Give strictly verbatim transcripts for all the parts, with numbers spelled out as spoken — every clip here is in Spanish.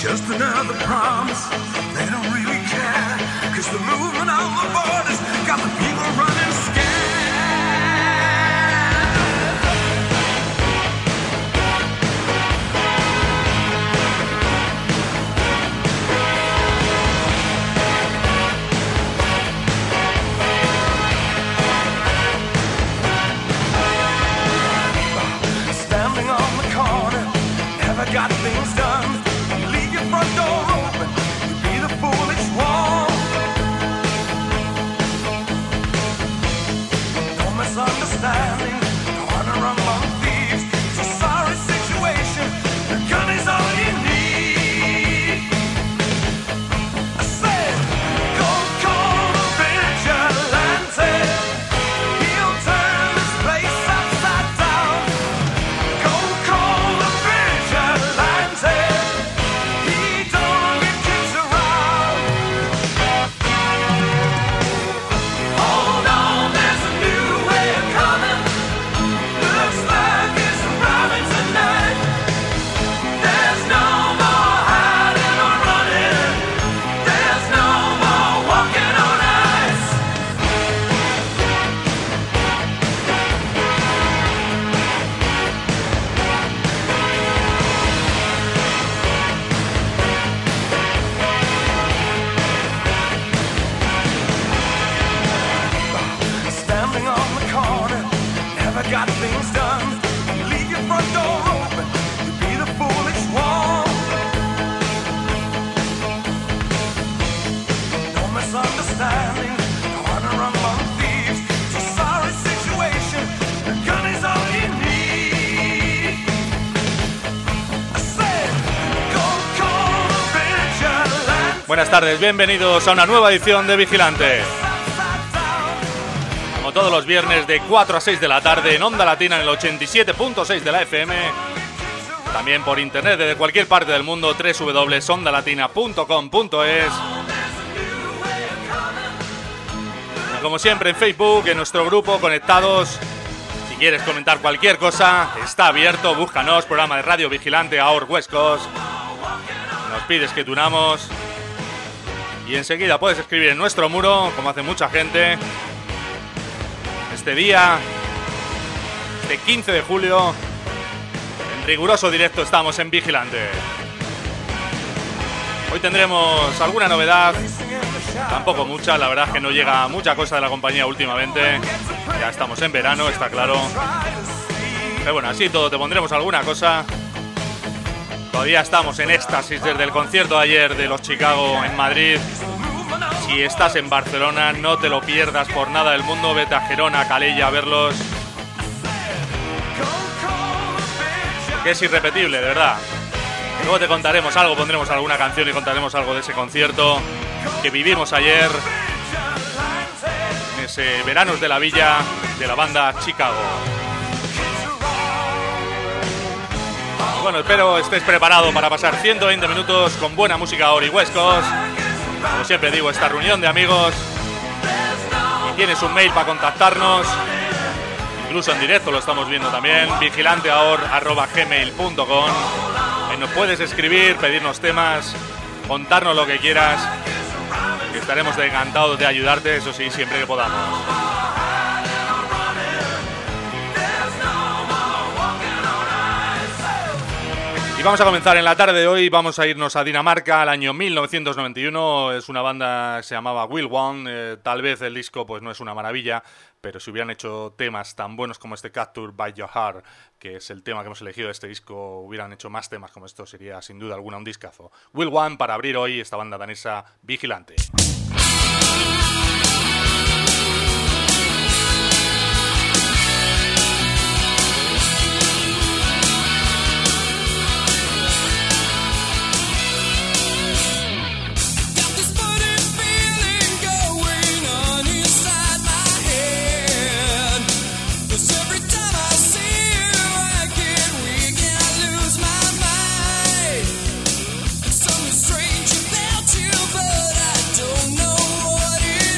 just another promise. They don't really care, 'cause the movement on the borders got the people running scared. Standing on the corner, never got things done. Leave your front door open, you be the foolish one. No misunderstanding, no honor among thieves. It's a sorry situation, the gun is all you need. I said, go call the vigilante. He'll turn this place upside down. Go call the vigilante. He don't get kids around. Hold on, there's a new wave coming. Looks like it's arriving tonight. There's no more hiding or running. There's no more walking on ice. Standing on the corner, never got things done. Leave your front door open, you be the foolish one. No misunderstanding, no honor among thieves. It's a sorry situation, the gun is all you need. I said, go call the vigilante. Buenas tardes, bienvenidos a una nueva edición de Vigilante. Como todos los viernes de cuatro a seis de la tarde en Onda Latina en el ochenta y siete punto seis de la F M. También por internet desde cualquier parte del mundo, doble u doble u doble u punto onda latina punto com punto es. Y como siempre en Facebook, en nuestro grupo Conectados. Si quieres comentar cualquier cosa, está abierto, búscanos, programa de Radio Vigilante A O R West Coast. Nos pides que tunamos. Y enseguida puedes escribir en nuestro muro, como hace mucha gente. Este día, este quince de julio, en riguroso directo estamos en Vigilante. Hoy tendremos alguna novedad, tampoco mucha, la verdad es que no llega mucha cosa de la compañía últimamente. Ya estamos en verano, está claro. Pero bueno, así todo te pondremos alguna cosa. Todavía estamos en éxtasis desde el concierto de ayer de los Chicago en Madrid. Si estás en Barcelona, no te lo pierdas por nada del mundo. Vete a Gerona, a Calella a verlos. Que es irrepetible, de verdad. Luego te contaremos algo, pondremos alguna canción y contaremos algo de ese concierto que vivimos ayer. En ese Veranos de la Villa de la banda Chicago. Bueno, espero estés preparado para pasar ciento veinte minutos con buena música A O R y West Coast. Como siempre digo, esta reunión de amigos. Y tienes un mail para contactarnos, incluso en directo lo estamos viendo también, vigilante a o r arroba gmail punto com. Ahí nos puedes escribir, pedirnos temas, contarnos lo que quieras, que estaremos encantados de ayudarte, eso sí, siempre que podamos. Y vamos a comenzar en la tarde de hoy, vamos a irnos a Dinamarca al año mil novecientos noventa y uno, es una banda que se llamaba Will One, eh, tal vez el disco pues no es una maravilla, pero si hubieran hecho temas tan buenos como este Capture by Your Heart, que es el tema que hemos elegido de este disco, hubieran hecho más temas como esto, sería sin duda alguna un discazo. Will One para abrir hoy esta banda danesa Vigilante. Something strange about you, but I don't know what it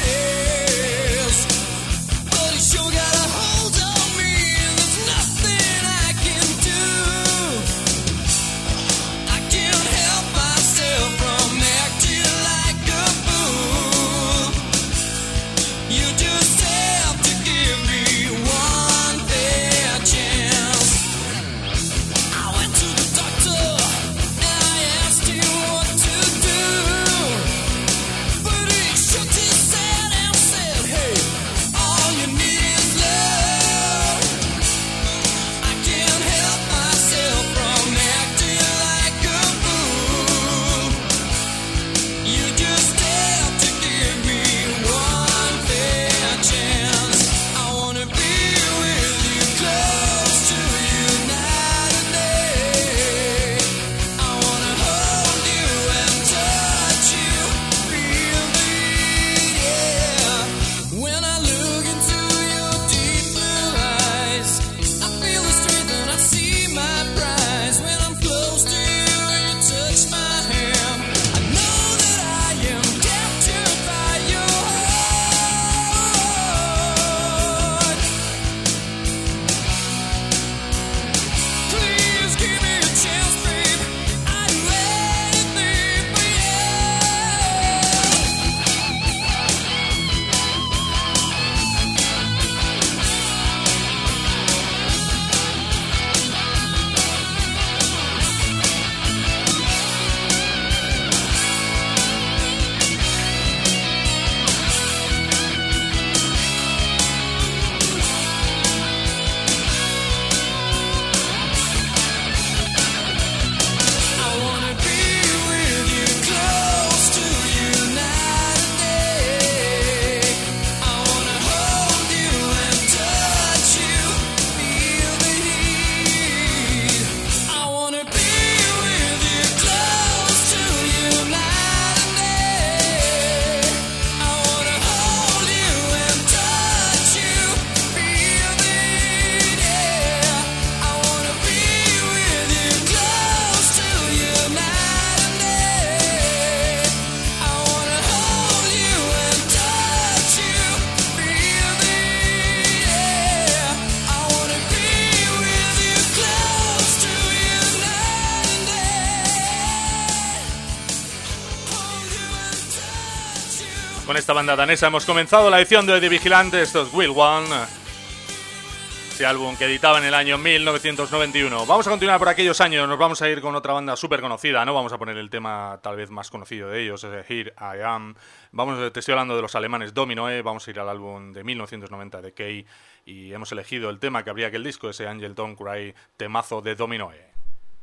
Con esta banda danesa hemos comenzado la edición de The Vigilante. Esto es Will One, ese álbum que editaba en el año mil novecientos noventa y uno. Vamos a continuar por aquellos años, nos vamos a ir con otra banda súper conocida, no vamos a poner el tema tal vez más conocido de ellos, es Here I Am. Vamos, te estoy hablando de los alemanes Dominoe, vamos a ir al álbum de mil novecientos noventa de Key y hemos elegido el tema que abría aquel disco, ese Angel Don't Cry, temazo de Dominoe.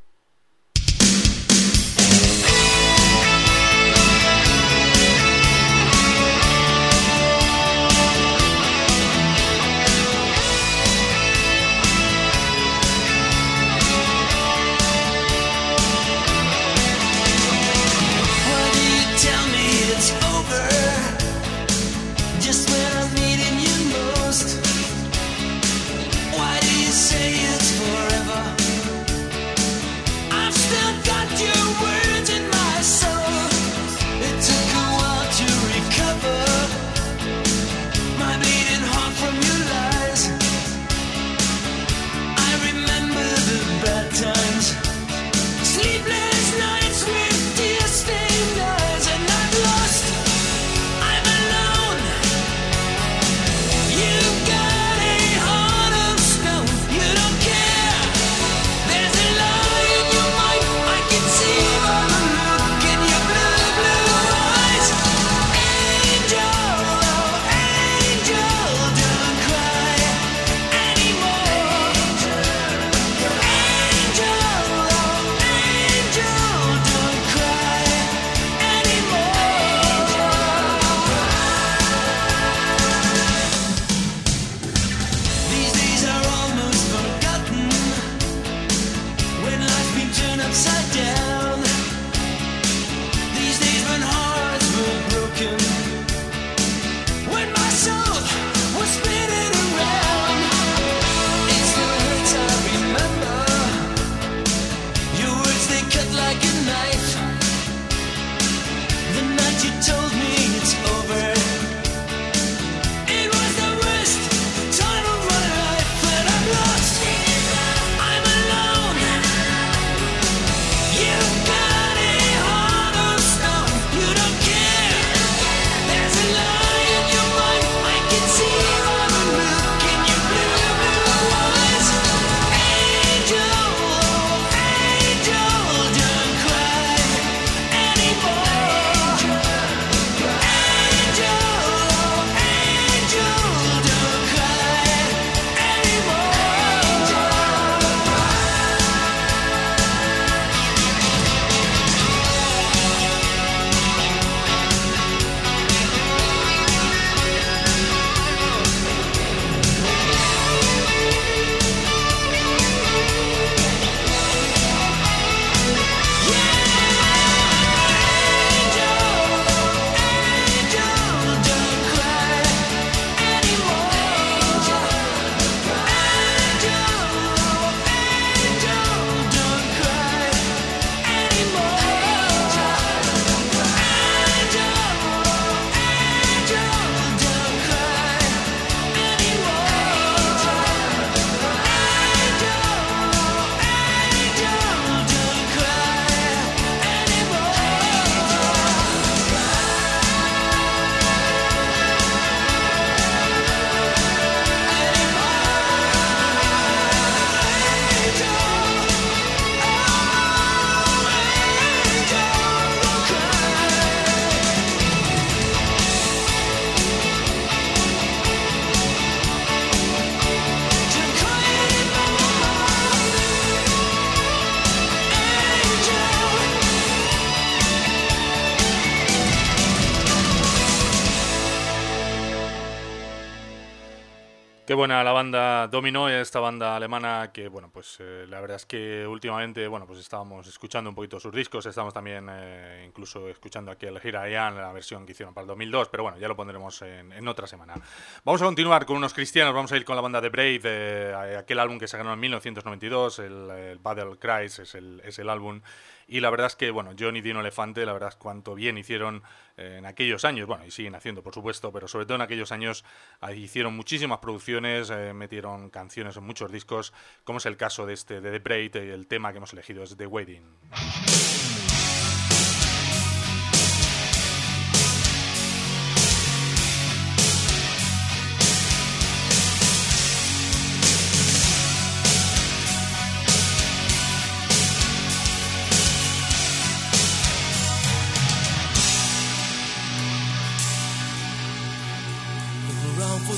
Qué buena la banda Dominoe, esta banda alemana que, bueno, pues eh, la verdad es que últimamente, bueno, pues estábamos escuchando un poquito sus discos, estamos también eh, incluso escuchando aquí el Here I Am, la versión que hicieron para el dos mil dos, pero bueno, ya lo pondremos en, en otra semana. Vamos a continuar con unos cristianos, vamos a ir con la banda de Brave, eh, aquel álbum que se ganó en mil novecientos noventa y dos, el, el Battle Cries es el, es el álbum. Y la verdad es que, bueno, Johnny Dino Elefante, la verdad es cuánto bien hicieron eh, en aquellos años, bueno, y siguen haciendo, por supuesto, pero sobre todo en aquellos años eh, hicieron muchísimas producciones, eh, metieron canciones en muchos discos, como es el caso de este de The Braid, y el tema que hemos elegido es The Wedding.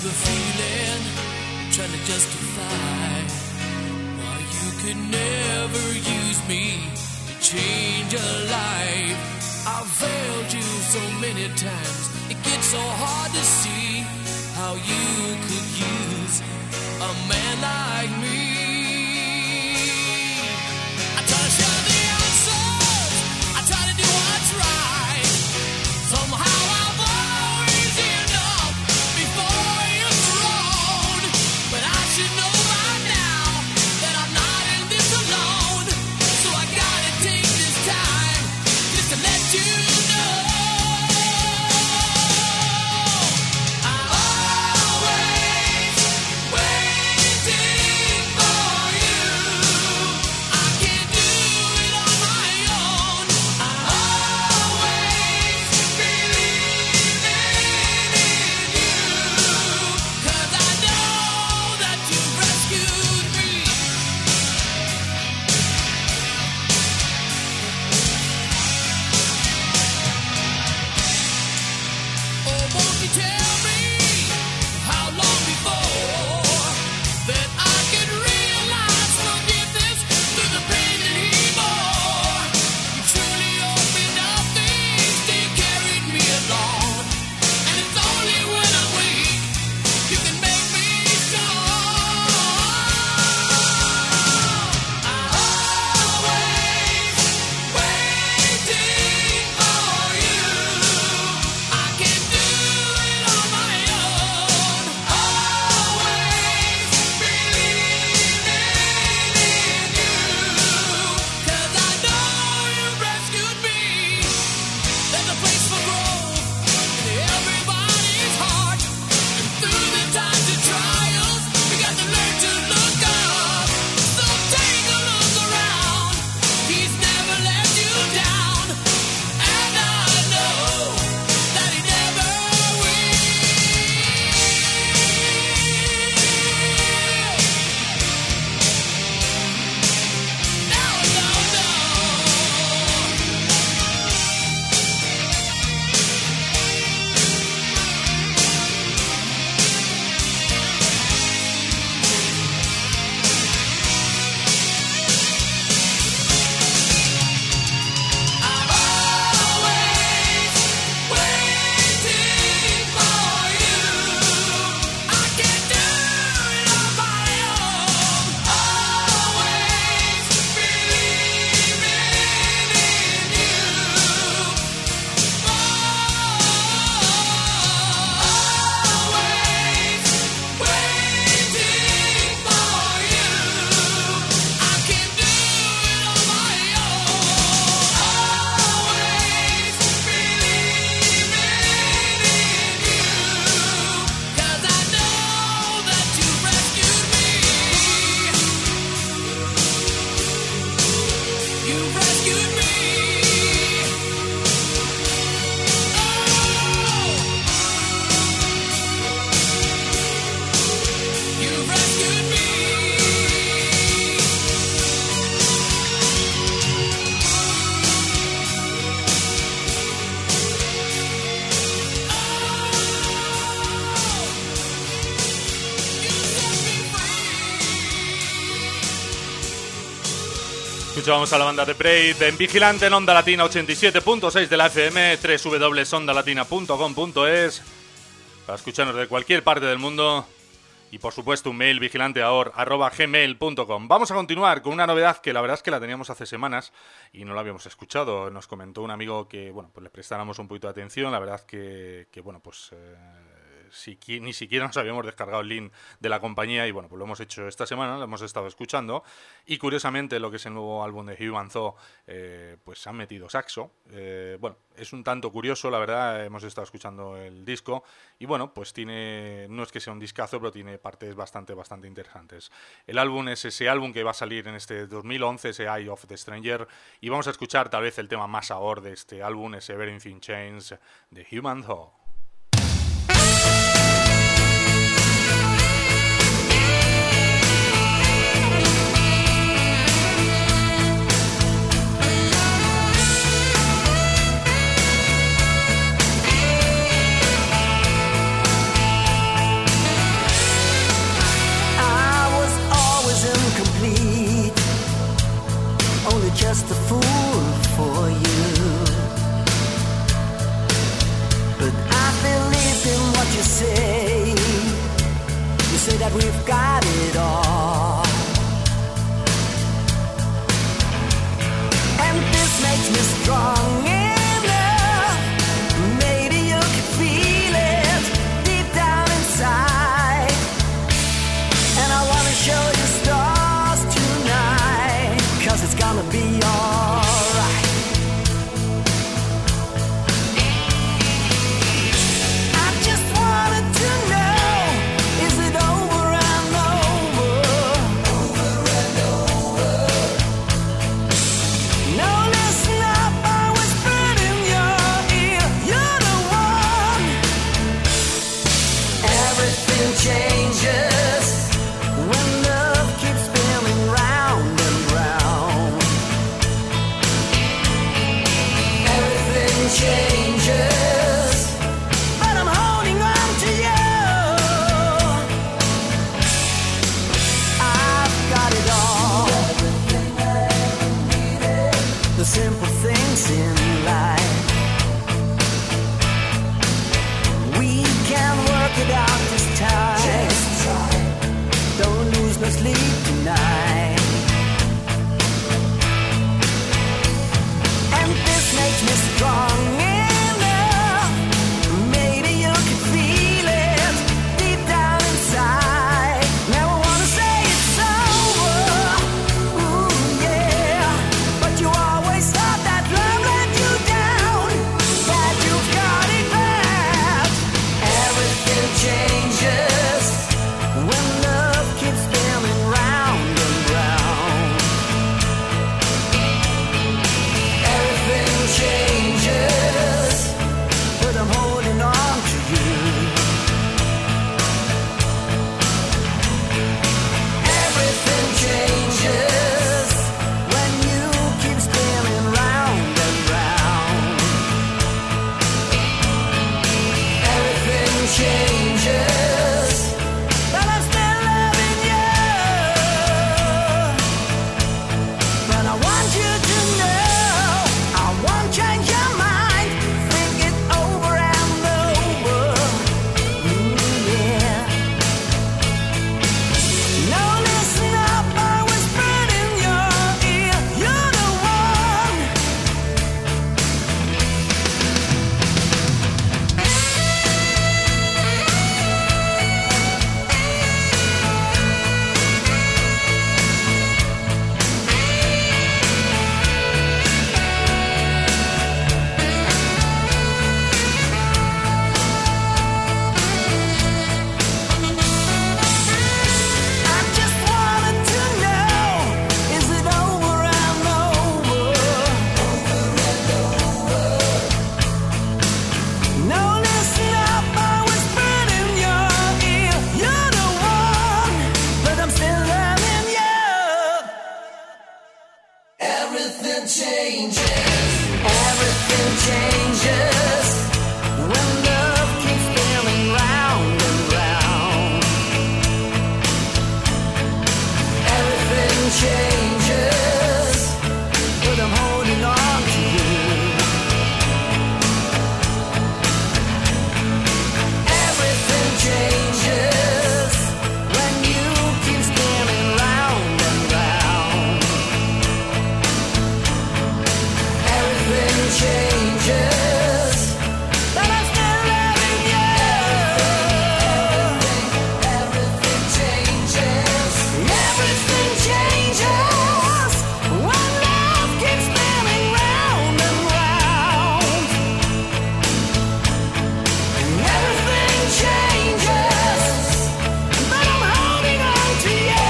the feeling, trying to justify why you could never use me to change a life. I've failed you so many times, it gets so hard to see how you could use a man like me. I try to share the answers, I try to do what's right. Somehow I've always ended up before you're thrown. But I should know by now that I'm not in this alone. So I gotta take this time just to let you know. Escuchábamos a la banda de Braid en Vigilante en Onda Latina ochenta y siete punto seis de la F M, doble u doble u doble u punto onda latina punto com punto es, para escucharnos de cualquier parte del mundo. Y por supuesto un mail, vigilanteahor arroba gmail punto com. Vamos a continuar con una novedad que la verdad es que la teníamos hace semanas y no la habíamos escuchado. Nos comentó un amigo que, bueno, pues le prestáramos un poquito de atención. La verdad que, que bueno, pues... Eh, Si, ni siquiera nos habíamos descargado el link de la compañía y bueno, pues lo hemos hecho esta semana, lo hemos estado escuchando y curiosamente lo que es el nuevo álbum de Human Zoo, eh, pues han metido saxo. Eh, bueno, es un tanto curioso, la verdad, hemos estado escuchando el disco y bueno, pues tiene, no es que sea un discazo, pero tiene partes bastante, bastante interesantes. El álbum es ese álbum que va a salir en este dos mil once, ese Eye of the Stranger, y vamos a escuchar tal vez el tema más ahora de este álbum, ese Everything Changes de Human Zoo. changes, but I'm holding on to you. I've got it all. Everything I ever needed. The simple things in life. We can work it out this time. Just try. Don't lose no sleep tonight. And this makes me strong enough. Maybe you can feel it deep down inside. Never wanna say it's over, ooh yeah. But you always thought that love let you down, that you've got it bad. Everything changes when love keeps spinning round and round. Everything changes, but I'm holding on to you. Everything changes when you keep spinning round and round. Everything changes, but I'm still loving you. But I want you to know I won't change your mind. Think it over and over. Ooh, yeah. No, listen up, I whispered in your ear. You're the one. I just wanted to know, is it over and over? No, listen up, I whispered in your ear. You're the one, but I'm still loving you. Everything changes. Everything changes when love keeps spinning round and round. Everything changes, but I'm holding on to you. Everything changes when you keep spinning round and round. Everything changes, but I'm still loving you. Everything changes. Everything changes when love keeps spinning round and round. Everything changes, but I'm holding on to you.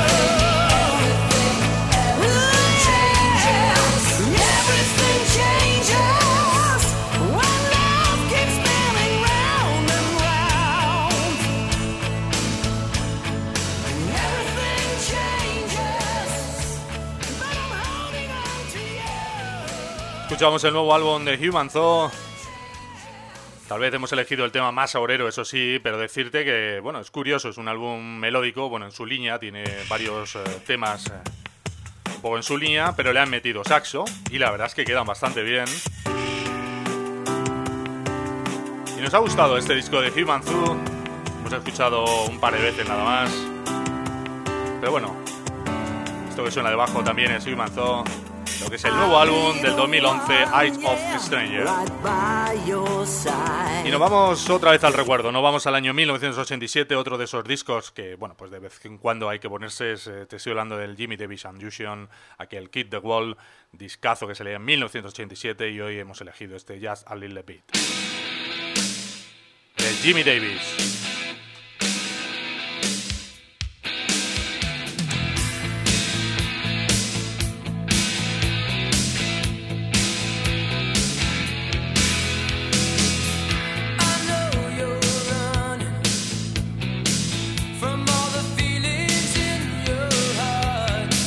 Everything changes. Everything changes when love keeps spinning round and round. Everything changes, but I'm holding on to you. Escuchamos el nuevo álbum de Human Zoo. Tal vez hemos elegido el tema más ahorero, eso sí, pero decirte que, bueno, es curioso, es un álbum melódico, bueno, en su línea, tiene varios eh, temas eh, un poco en su línea, pero le han metido saxo y la verdad es que quedan bastante bien. Y nos ha gustado este disco de Human Zoo, hemos escuchado un par de veces nada más, pero bueno, esto que suena debajo también es Human Zoo, lo que es el nuevo álbum del dos mil once, Eyes of a Stranger. Right by your side. Y nos vamos otra vez al recuerdo, nos vamos al año mil novecientos ochenta y siete, otro de esos discos que, bueno, pues de vez en cuando hay que ponerse, es, eh, te estoy hablando del Jimmy Davis Illusion, aquel Kid the Wall, discazo que salía en mil novecientos ochenta y siete y hoy hemos elegido este Just a Little Bit. De Jimmy Davis.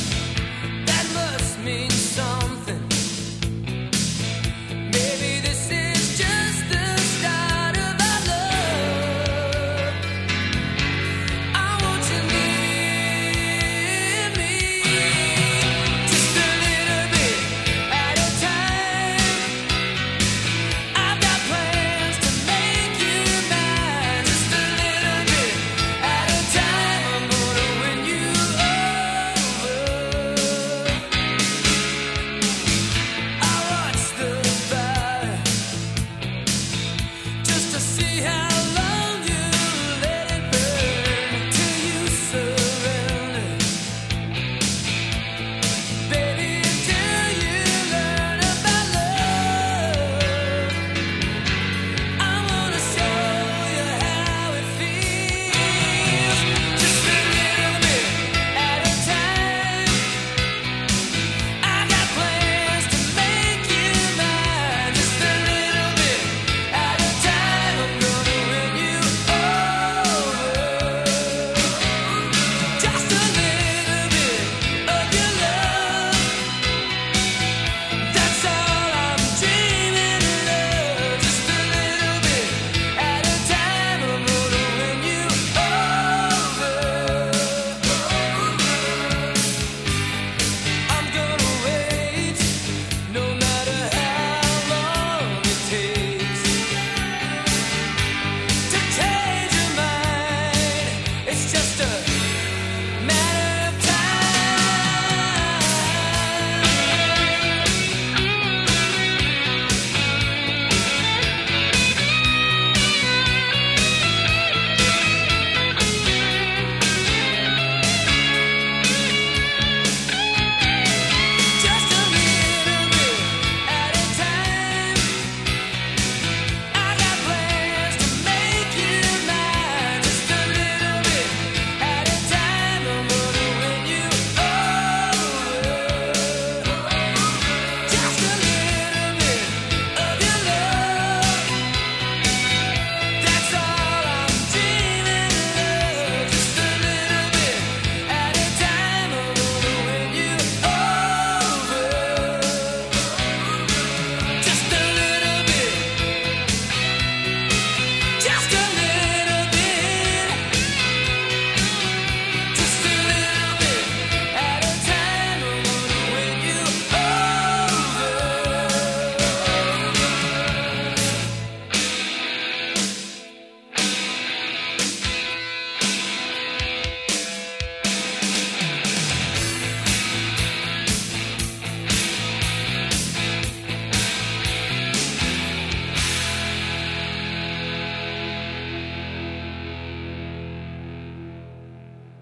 This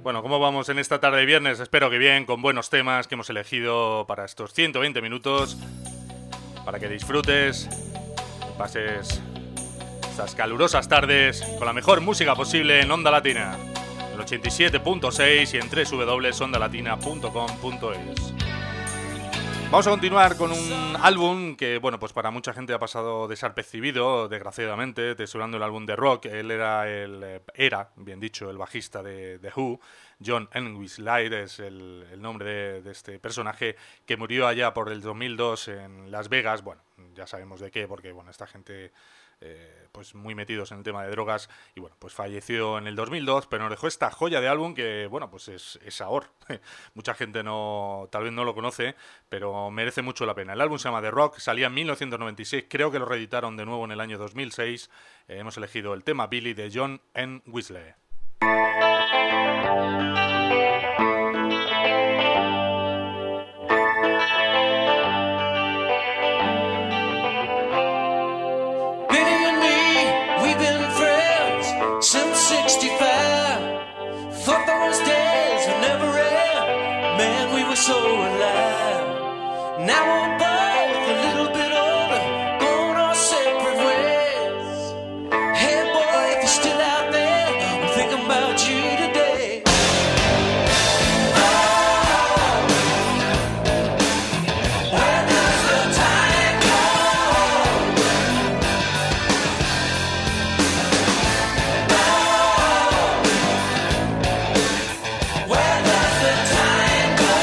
Bueno, ¿cómo vamos en esta tarde de viernes? Espero que bien, con buenos temas que hemos elegido para estos ciento veinte minutos, para que disfrutes, que pases estas calurosas tardes con la mejor música posible en Onda Latina, en el ochenta y siete punto seis y en doble u doble u doble u punto onda latina punto com punto es. Vamos a continuar con un álbum que, bueno, pues para mucha gente ha pasado desapercibido, desgraciadamente. Te estoy hablando del álbum de rock. Él era, el, era, bien dicho, el bajista de The Who. John Entwistle es el, el nombre de, de este personaje, que murió allá por el dos mil dos en Las Vegas. Bueno, ya sabemos de qué, porque, bueno, esta gente... Eh, pues muy metidos en el tema de drogas, y bueno, pues falleció en el dos mil dos, pero nos dejó esta joya de álbum que, bueno, pues es, es ahora. Mucha gente no, tal vez no lo conoce, pero merece mucho la pena. El álbum se llama The Rock, salía en mil novecientos noventa y seis, creo que lo reeditaron de nuevo en el año dos mil seis. Eh, hemos elegido el tema Billy de John Entwistle. Since sixty-five, thought those days would never end. Man, we were so alive. Now we're both a little bit older, going our separate ways. Hey boy, if you're still out there, I'm thinking about you today. Oh, where does the time go? Where does the time go?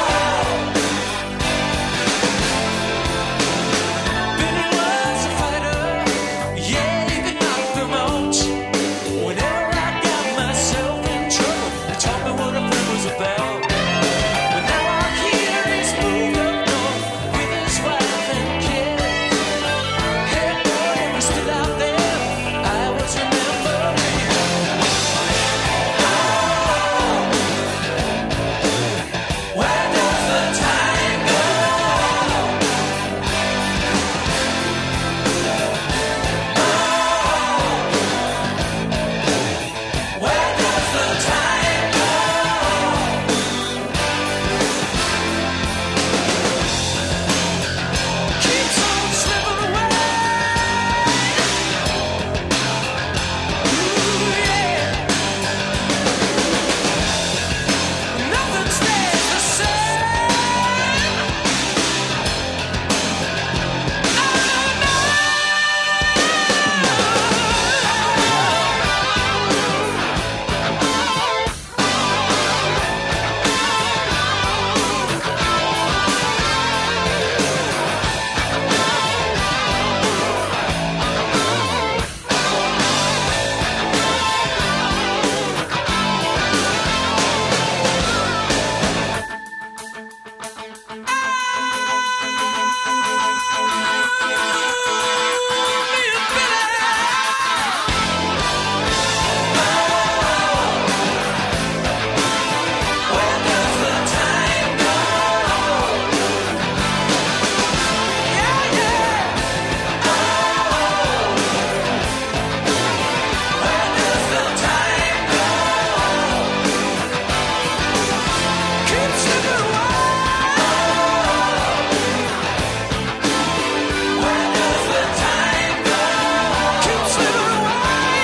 Billy was a fighter, yeah, he could knock them out. Whenever I got myself in trouble, he taught me what a friend was about. But now I hear he's moved up north with his wife and kids. Hey boy, if you're still out there, I was remembering you. Where does the time go? Where does the time go? Keeps on slipping away. Ooh, yeah. Nothing stays the same. Where does the time go? Yeah, yeah. Where does the time go? Keep slipping away. Where does the time go? Keep slipping away.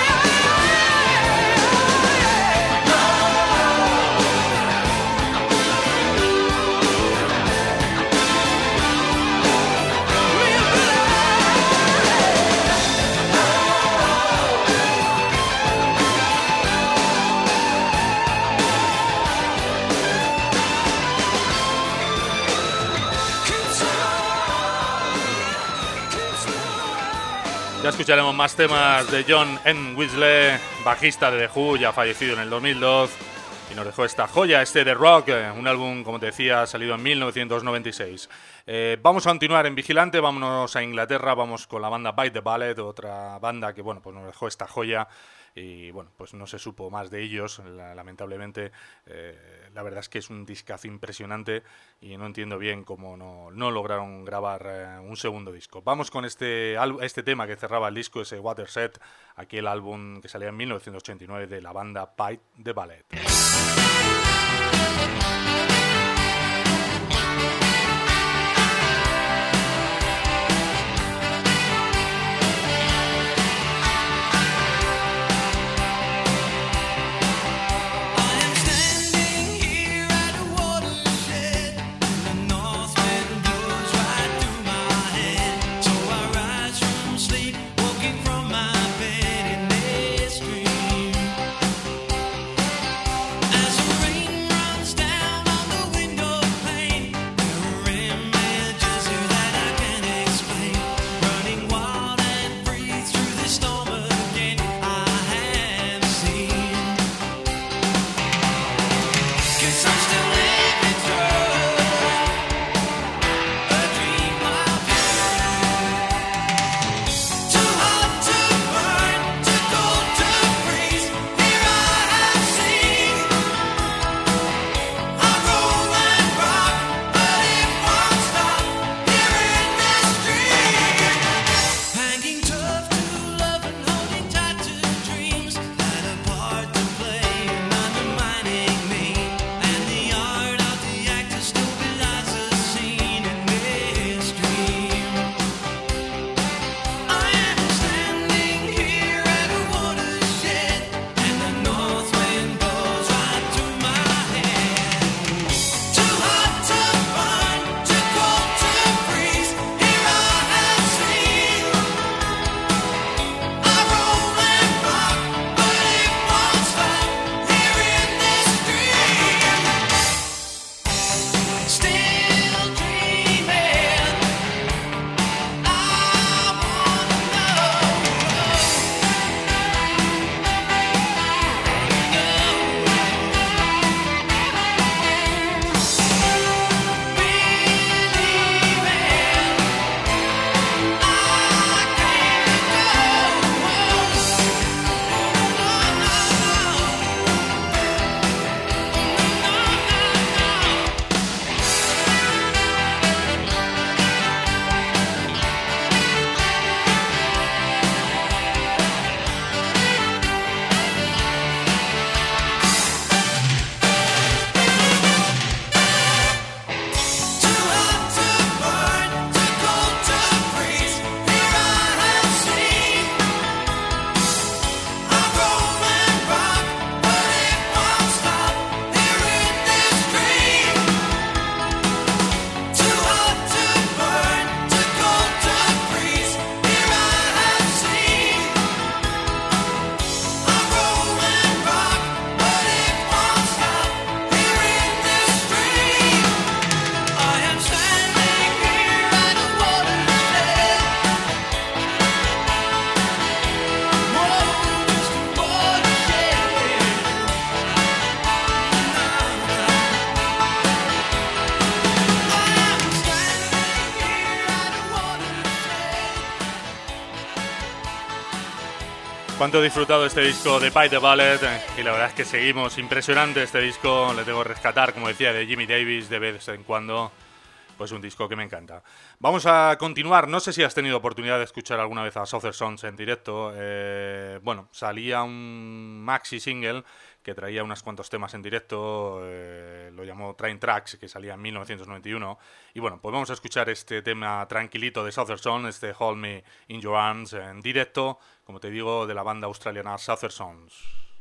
Ya escucharemos más temas de John Entwistle, bajista de The Who, ya fallecido en el dos mil dos, y nos dejó esta joya, este The Rock, eh, un álbum, como te decía, salido en mil novecientos noventa y seis. Eh, vamos a continuar en Vigilante, vámonos a Inglaterra, vamos con la banda Bite the Bullet, otra banda que bueno, pues nos dejó esta joya y bueno, pues no se supo más de ellos, la, lamentablemente. Eh, la verdad es que es un discazo impresionante y no entiendo bien cómo no, no lograron grabar eh, un segundo disco. Vamos con este, este tema que cerraba el disco, ese Watershed, aquel álbum que salía en mil novecientos ochenta y nueve de la banda Bite the Bullet. Cuánto he disfrutado este disco de Bite the Bullet, y la verdad es que seguimos impresionante este disco. Le tengo que rescatar, como decía, de Jimmy Davis de vez en cuando. Pues un disco que me encanta. Vamos a continuar. No sé si has tenido oportunidad de escuchar alguna vez a Southern Sons en directo. Eh, bueno, salía un maxi single que traía unos cuantos temas en directo. Eh, lo llamó Train Tracks, que salía en mil novecientos noventa y uno. Y bueno, pues vamos a escuchar este tema tranquilito de Southern Sons, este Hold Me in Your Arms, en directo, como te digo, de la banda australiana Southern Sons.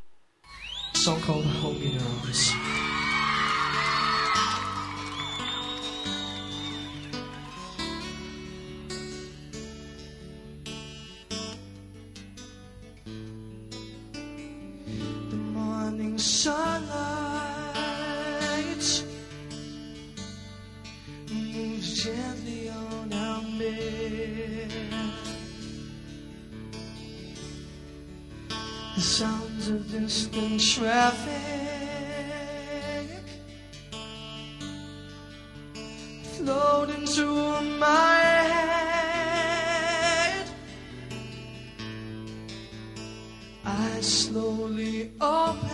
Song called Hold Me in Your Arms. Sunlight moves gently on our bed. The sounds of distant traffic flow flowed into my head. I slowly open,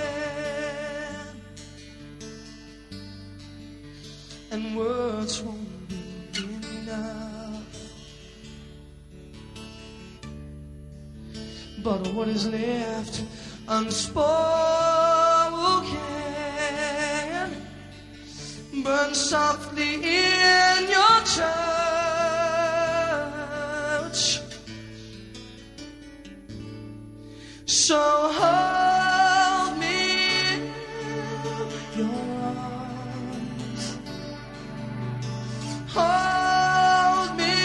and words won't be enough. But what is left unspoken burns softly in your touch. So hold me in your arms. Hold me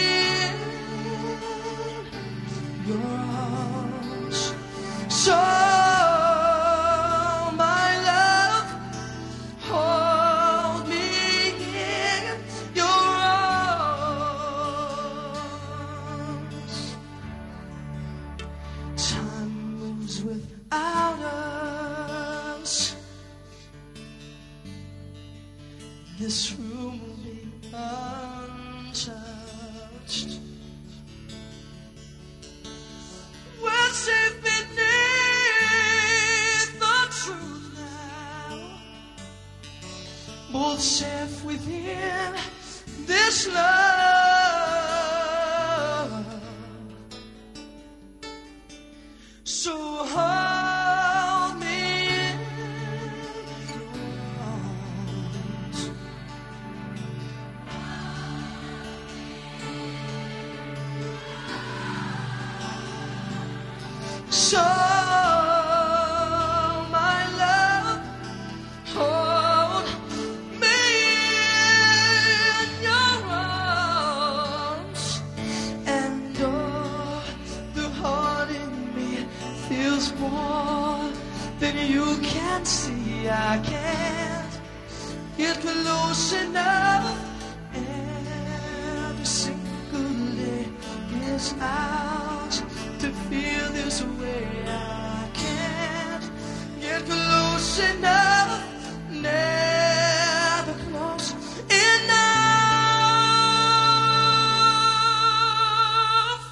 in your arms. So my love, hold me in your arms. Time moves without us. This room will be untouched. We're safe beneath the truth now. Both safe within this love. So hold me in your arms. So my love, hold me in your arms. And oh, the heart in me feels more than you can see. I can't get close enough. Every single day is out to feel this way. I can't get close enough. Never close enough.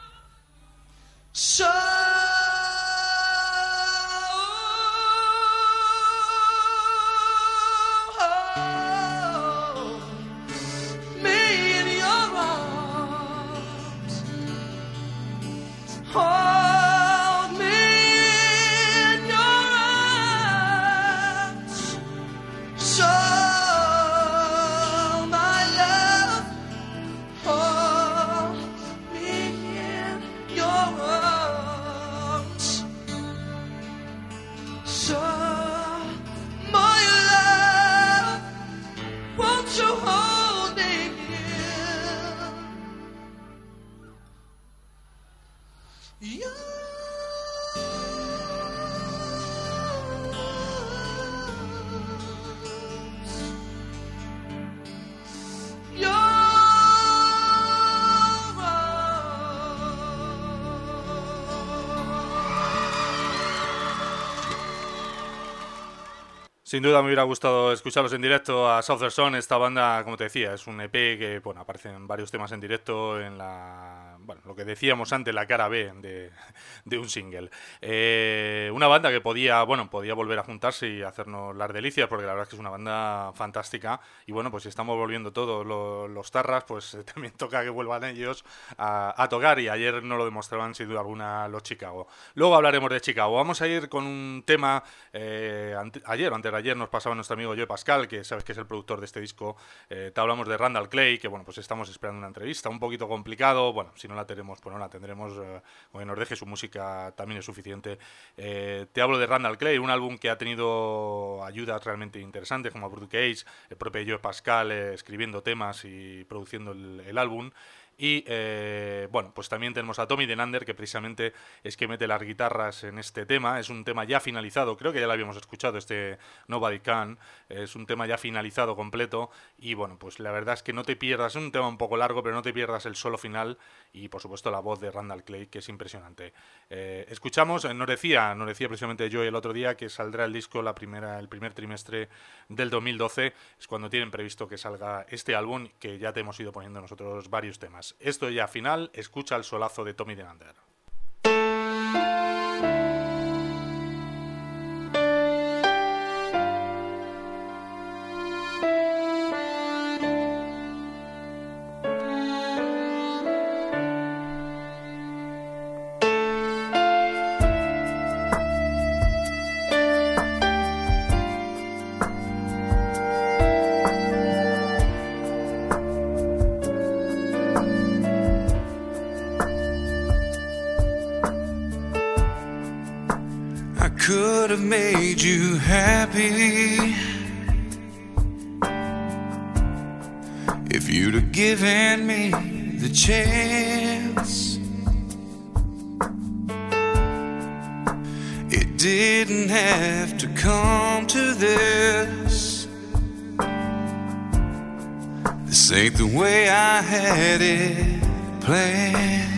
So hold me in your arms. Hold me in your arms. So my love, hold me in your arms. So my love, won't you hold me in your Sin duda me hubiera gustado escucharlos en directo a Southern Son. Esta banda, como te decía, es un E P que, bueno, aparecen varios temas en directo en la, bueno, lo que decíamos antes, la cara B de, de un single. Eh, una banda que podía, bueno, podía volver a juntarse y hacernos las delicias, porque la verdad es que es una banda fantástica. Y bueno, pues si estamos volviendo todos los, los tarras, pues eh, también toca que vuelvan ellos a, a tocar. Y ayer no lo demostraban sin duda alguna los Chicago. Luego hablaremos de Chicago. Vamos a ir con un tema, eh, ante, ayer o antes de ayer nos pasaba nuestro amigo Joe Pascal, que sabes que es el productor de este disco. Eh, te hablamos de Randall Clay, que bueno, pues estamos esperando una entrevista, un poquito complicado. Bueno, si no la tenemos, pues no la tendremos. Eh, con que nos deje su música también es suficiente. Eh, te hablo de Randall Clay, un álbum que ha tenido ayudas realmente interesantes, como Brute Cage, el propio Joe Pascal eh, escribiendo temas y produciendo el, el álbum. Y eh, bueno, pues también tenemos a Tommy Denander, que precisamente es que mete las guitarras en este tema. Es un tema ya finalizado, creo que ya lo habíamos escuchado, este Nobody Can. Es un tema ya finalizado completo. Y bueno, pues la verdad es que no te pierdas, es un tema un poco largo, pero no te pierdas el solo final. Y por supuesto la voz de Randall Clay, que es impresionante. Eh, escuchamos, eh, nos decía, nos decía precisamente yo el otro día que saldrá el disco la primera, el primer trimestre del dos mil doce. Es cuando tienen previsto que salga este álbum, que ya te hemos ido poniendo nosotros varios temas. Esto ya final, escucha el solazo de Tommy Denander. Could have made you happy if you'd have given me the chance. It didn't have to come to this. This ain't the way I had it planned.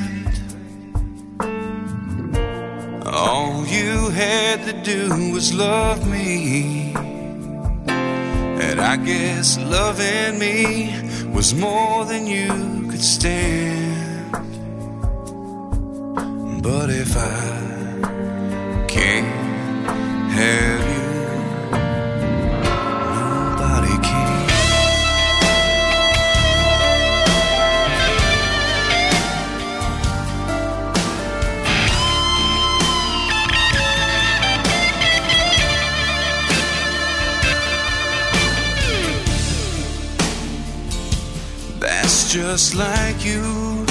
All you had to do was love me, and I guess loving me was more than you could stand. But if I can't have you, nobody can. That's just like you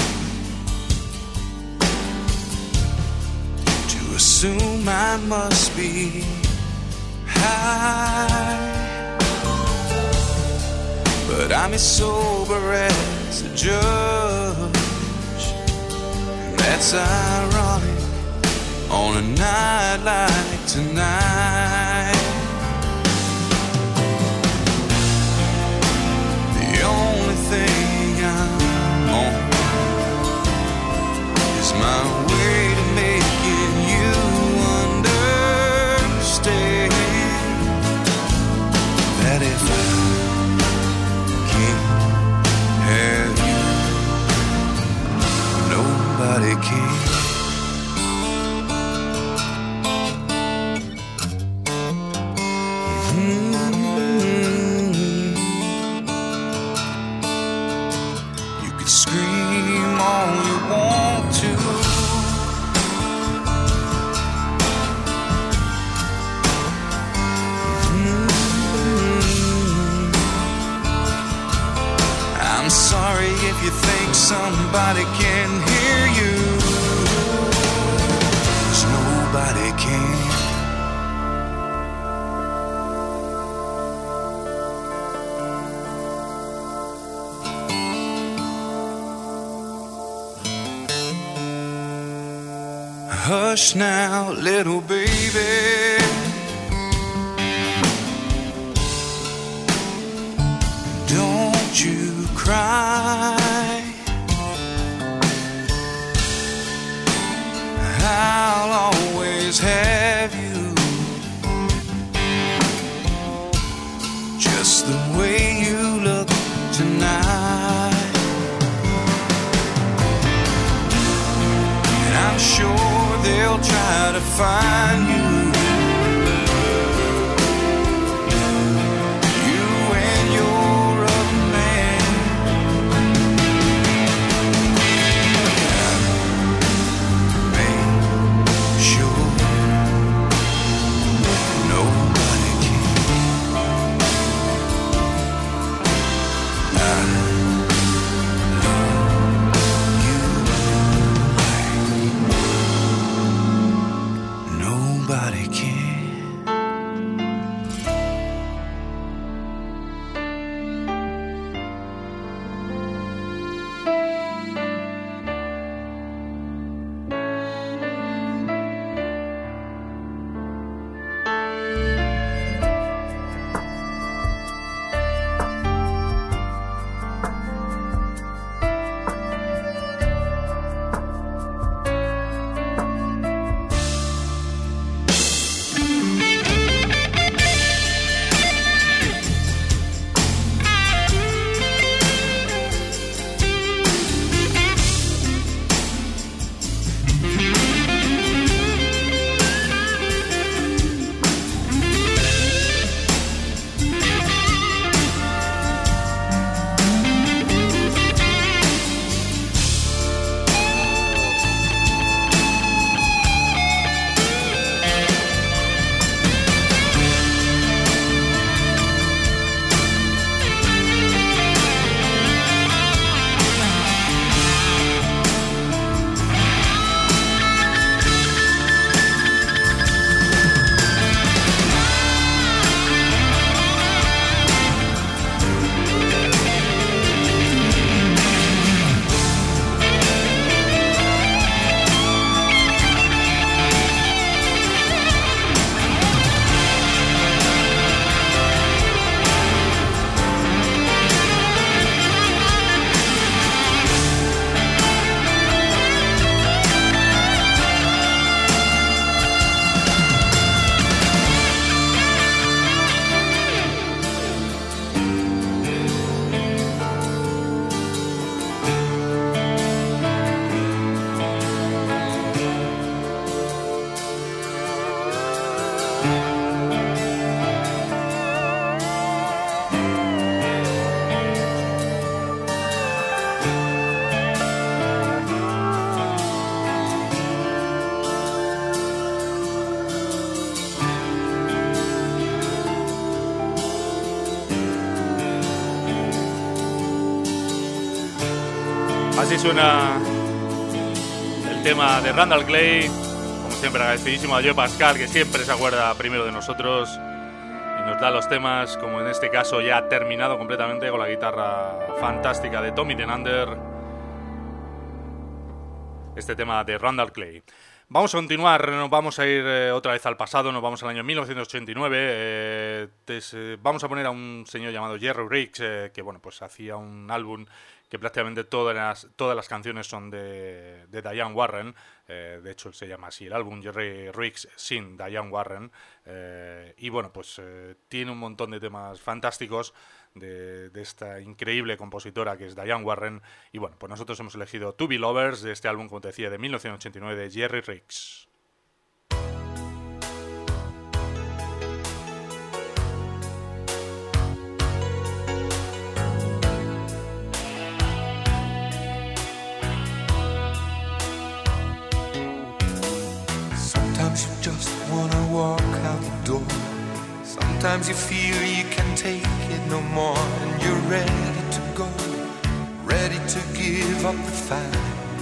to assume I must be high, but I'm as sober as a judge. That's ironic on a night like tonight. The only thing I'm on is my way to making you understand that if I can't have you, nobody can. Scream all you want to, mm-hmm. I'm sorry if you think somebody can hear you, 'cause nobody can. Hush now, little baby. Don't you cry. I'll always have you, just the way you look tonight. And I'm sure they'll try to find you, you and your other man. Make sure nobody can. I love you like nobody Así suena el tema de Randall Clay. Como siempre, agradecidísimo a Joe Pascal, que siempre se acuerda primero de nosotros y nos da los temas, como en este caso ya terminado completamente con la guitarra fantástica de Tommy Denander. Este tema de Randall Clay. Vamos a continuar, nos vamos a ir eh, otra vez al pasado, nos vamos al año mil novecientos ochenta y nueve. Eh, tes, eh, vamos a poner a un señor llamado Jerry Riggs, eh, que bueno, pues hacía un álbum que prácticamente todas las, todas las canciones son de, de Diane Warren. Eh, de hecho, se llama así el álbum, Jerry Riggs sin Diane Warren. Eh, y bueno, pues eh, tiene un montón de temas fantásticos de, de esta increíble compositora que es Diane Warren. Y bueno, pues nosotros hemos elegido To Be Lovers de este álbum, como te decía, de mil novecientos ochenta y nueve de Jerry Riggs. Sometimes you just wanna walk out the door. Sometimes you feel you can't take it no more, and you're ready to go, ready to give up the fight,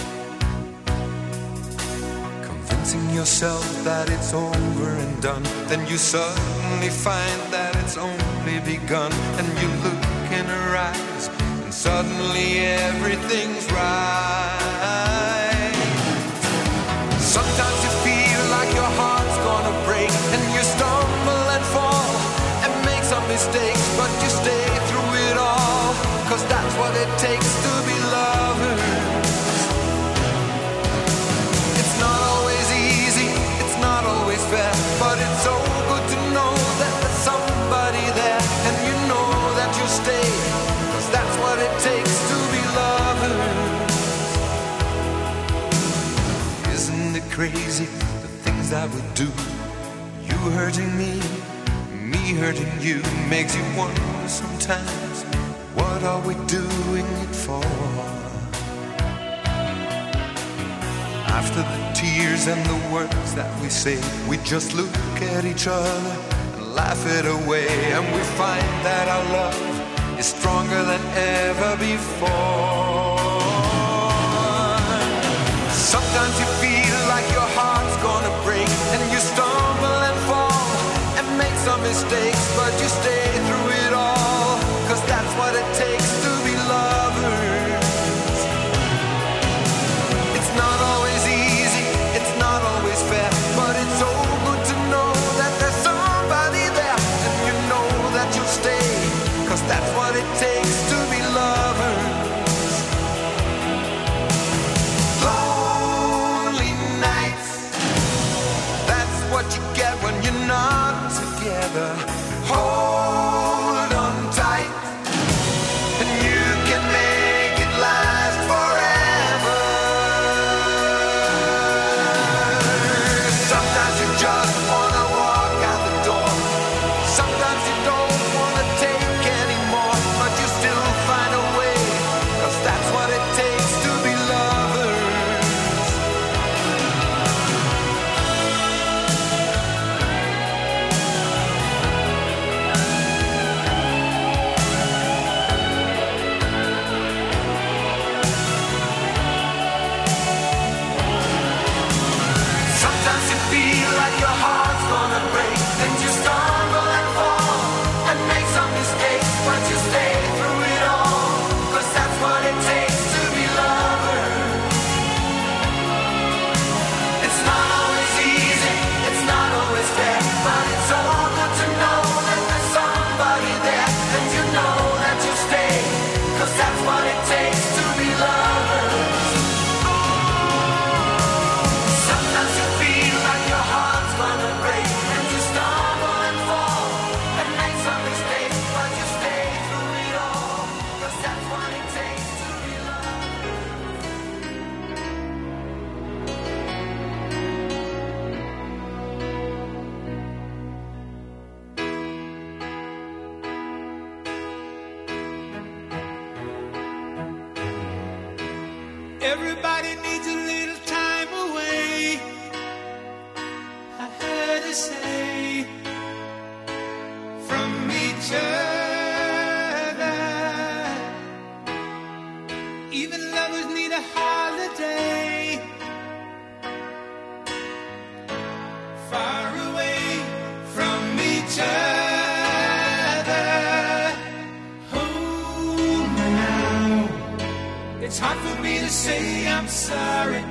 convincing yourself that it's over and done. Then you suddenly find that it's only begun, and you look in her eyes, and suddenly everything's right. Sometimes you feel like your heart's gonna break, and you stumble and fall and make some mistakes, but you stay through it all, 'cause that's what it takes to be lovers. It's not always easy, it's not always fair, but it's so good to know that there's somebody there, and you know that you'll stay, 'cause that's what it takes to be lovers. Isn't it crazy, the things that we do? You hurting me, me hurting you, makes you wonder sometimes, what are we doing it for? After the tears and the words that we say, we just look at each other and laugh it away, and we find that our love is stronger than ever before. Sometimes you feel like your heart's gonna break, and you stumble and fall and make some mistakes, but you stay through it all, 'cause that's what it takes to be lovers. It's not always easy, it's not always fair, but it's so good to know that there's somebody there, and you know that you'll stay, 'cause that's what it takes to be lovers. What you get when you're not together. Hold on tight, and you can make it last forever. Sometimes you just wanna walk out the door. Sometimes you don't wanna take anymore, but you still find a way, 'cause that's what it takes to be lovers. Everybody needs a little time away, I heard her say, from each other. Even lovers sorry.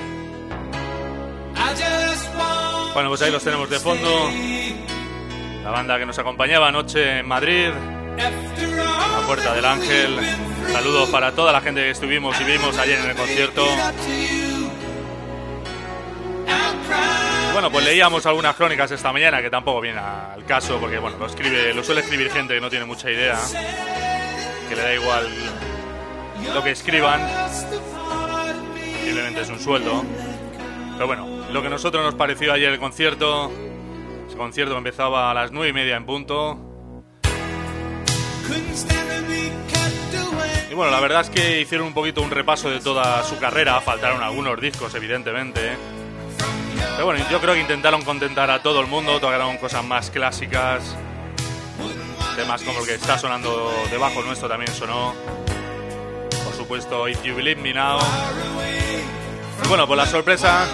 I just want Bueno, pues ahí los tenemos de fondo. La banda que nos acompañaba anoche en Madrid, after all La Puerta del Ángel. Saludos para toda la gente que estuvimos y vimos ayer en el concierto. up to you. I'm proud. Bueno, pues leíamos algunas crónicas esta mañana que tampoco viene al caso porque, bueno, lo escribe, lo suele escribir gente que no tiene mucha idea, que le da igual lo que escriban, simplemente es un sueldo. Pero bueno, lo que a nosotros nos pareció ayer el concierto, ese concierto empezaba a las nueve y media en punto. Couldn't stand to be kept away. Y bueno, la verdad es que hicieron un poquito un repaso de toda su carrera, faltaron algunos discos evidentemente. Pero bueno, yo creo que intentaron contentar a todo el mundo, tocaron cosas más clásicas, temas como el que está sonando debajo nuestro también sonó, por supuesto If You Believe Me Now. Y bueno, pues la sorpresa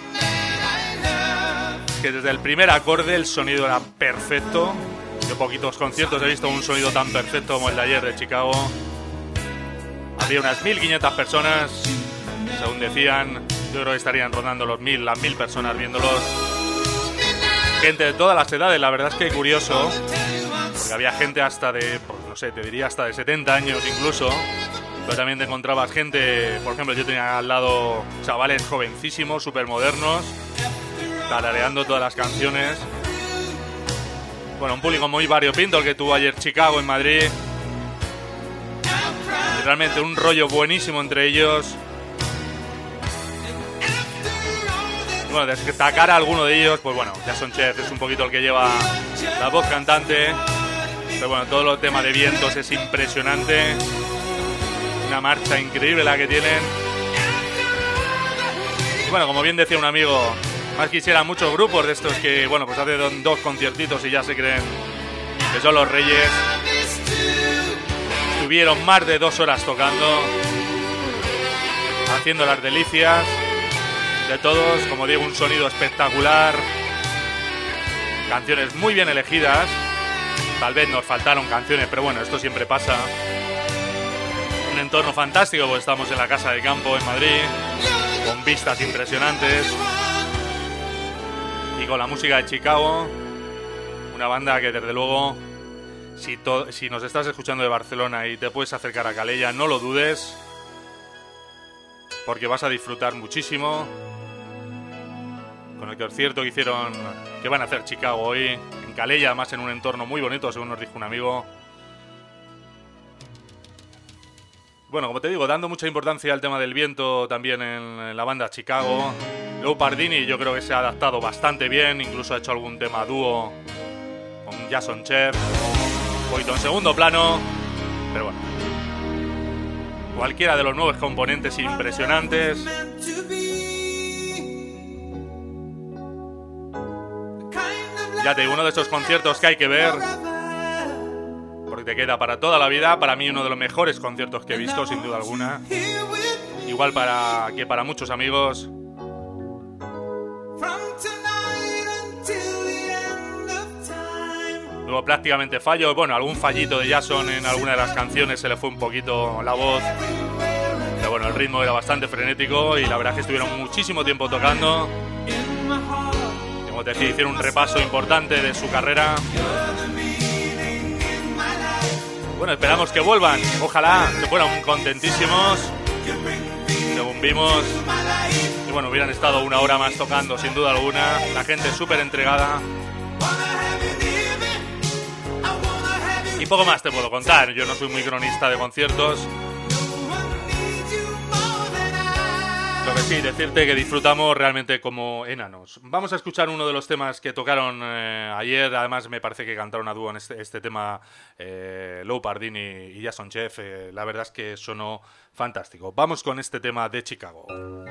es que desde el primer acorde el sonido era perfecto. Yo poquitos conciertos he visto un sonido tan perfecto como el de ayer de Chicago. Había unas mil quinientas personas, según decían. Yo creo que estarían rondando los mil, las mil personas viéndolos. Gente de todas las edades, la verdad es que curioso. Porque había gente hasta de, pues, no sé, te diría hasta de setenta años incluso. Pero también te encontrabas gente, por ejemplo, yo tenía al lado chavales jovencísimos, súper modernos, tarareando todas las canciones. Bueno, un público muy variopinto el que tuvo ayer Chicago en Madrid. Y realmente un rollo buenísimo entre ellos. Bueno, destacar a alguno de ellos, pues bueno, Jason Chef es un poquito el que lleva la voz cantante, pero bueno, todo el tema de vientos es impresionante, una marcha increíble la que tienen. Y bueno, como bien decía un amigo, más quisieran muchos grupos de estos que, bueno, pues hacen dos conciertitos y ya se creen que son los reyes. Estuvieron más de dos horas tocando, haciendo las delicias de todos, como digo, un sonido espectacular, canciones muy bien elegidas, tal vez nos faltaron canciones, pero bueno, esto siempre pasa. Un entorno fantástico, porque estamos en la Casa de Campo en Madrid, con vistas impresionantes, y con la música de Chicago, una banda que desde luego, si, to- si nos estás escuchando de Barcelona y te puedes acercar a Calella, no lo dudes, porque vas a disfrutar muchísimo con el concierto que hicieron, que van a hacer Chicago hoy en Calella, además en un entorno muy bonito, según nos dijo un amigo. Bueno, como te digo, dando mucha importancia al tema del viento también en, en la banda Chicago. Lou Pardini yo creo que se ha adaptado bastante bien, incluso ha hecho algún tema dúo con Jason Chef, un poquito en segundo plano, pero bueno, cualquiera de los nuevos componentes impresionantes. Meant to be. The kind of Ya te digo, uno de estos conciertos que hay que ver, porque te queda para toda la vida. Para mí uno de los mejores conciertos que he visto, sin duda alguna. here with me Igual para que para muchos amigos. from tonight until the end of time. Luego prácticamente fallo. Bueno, algún fallito de Jason en alguna de las canciones, se le fue un poquito la voz. Pero bueno, el ritmo era bastante frenético y la verdad es que estuvieron muchísimo tiempo tocando. In my heart, Como te decía, hicieron un repaso importante de su carrera. Bueno, esperamos que vuelvan. Ojalá se fueran contentísimos, según vimos. Y bueno, hubieran estado una hora más tocando, sin duda alguna. La gente súper entregada. Y poco más te puedo contar. Yo no soy muy cronista de conciertos. Lo que sí, decirte que disfrutamos realmente como enanos. Vamos a escuchar uno de los temas que tocaron eh, ayer. Además, me parece que cantaron a dúo en este, este tema eh, Lou Pardini y Jason Chef. Eh, la verdad es que sonó fantástico. Vamos con este tema de Chicago.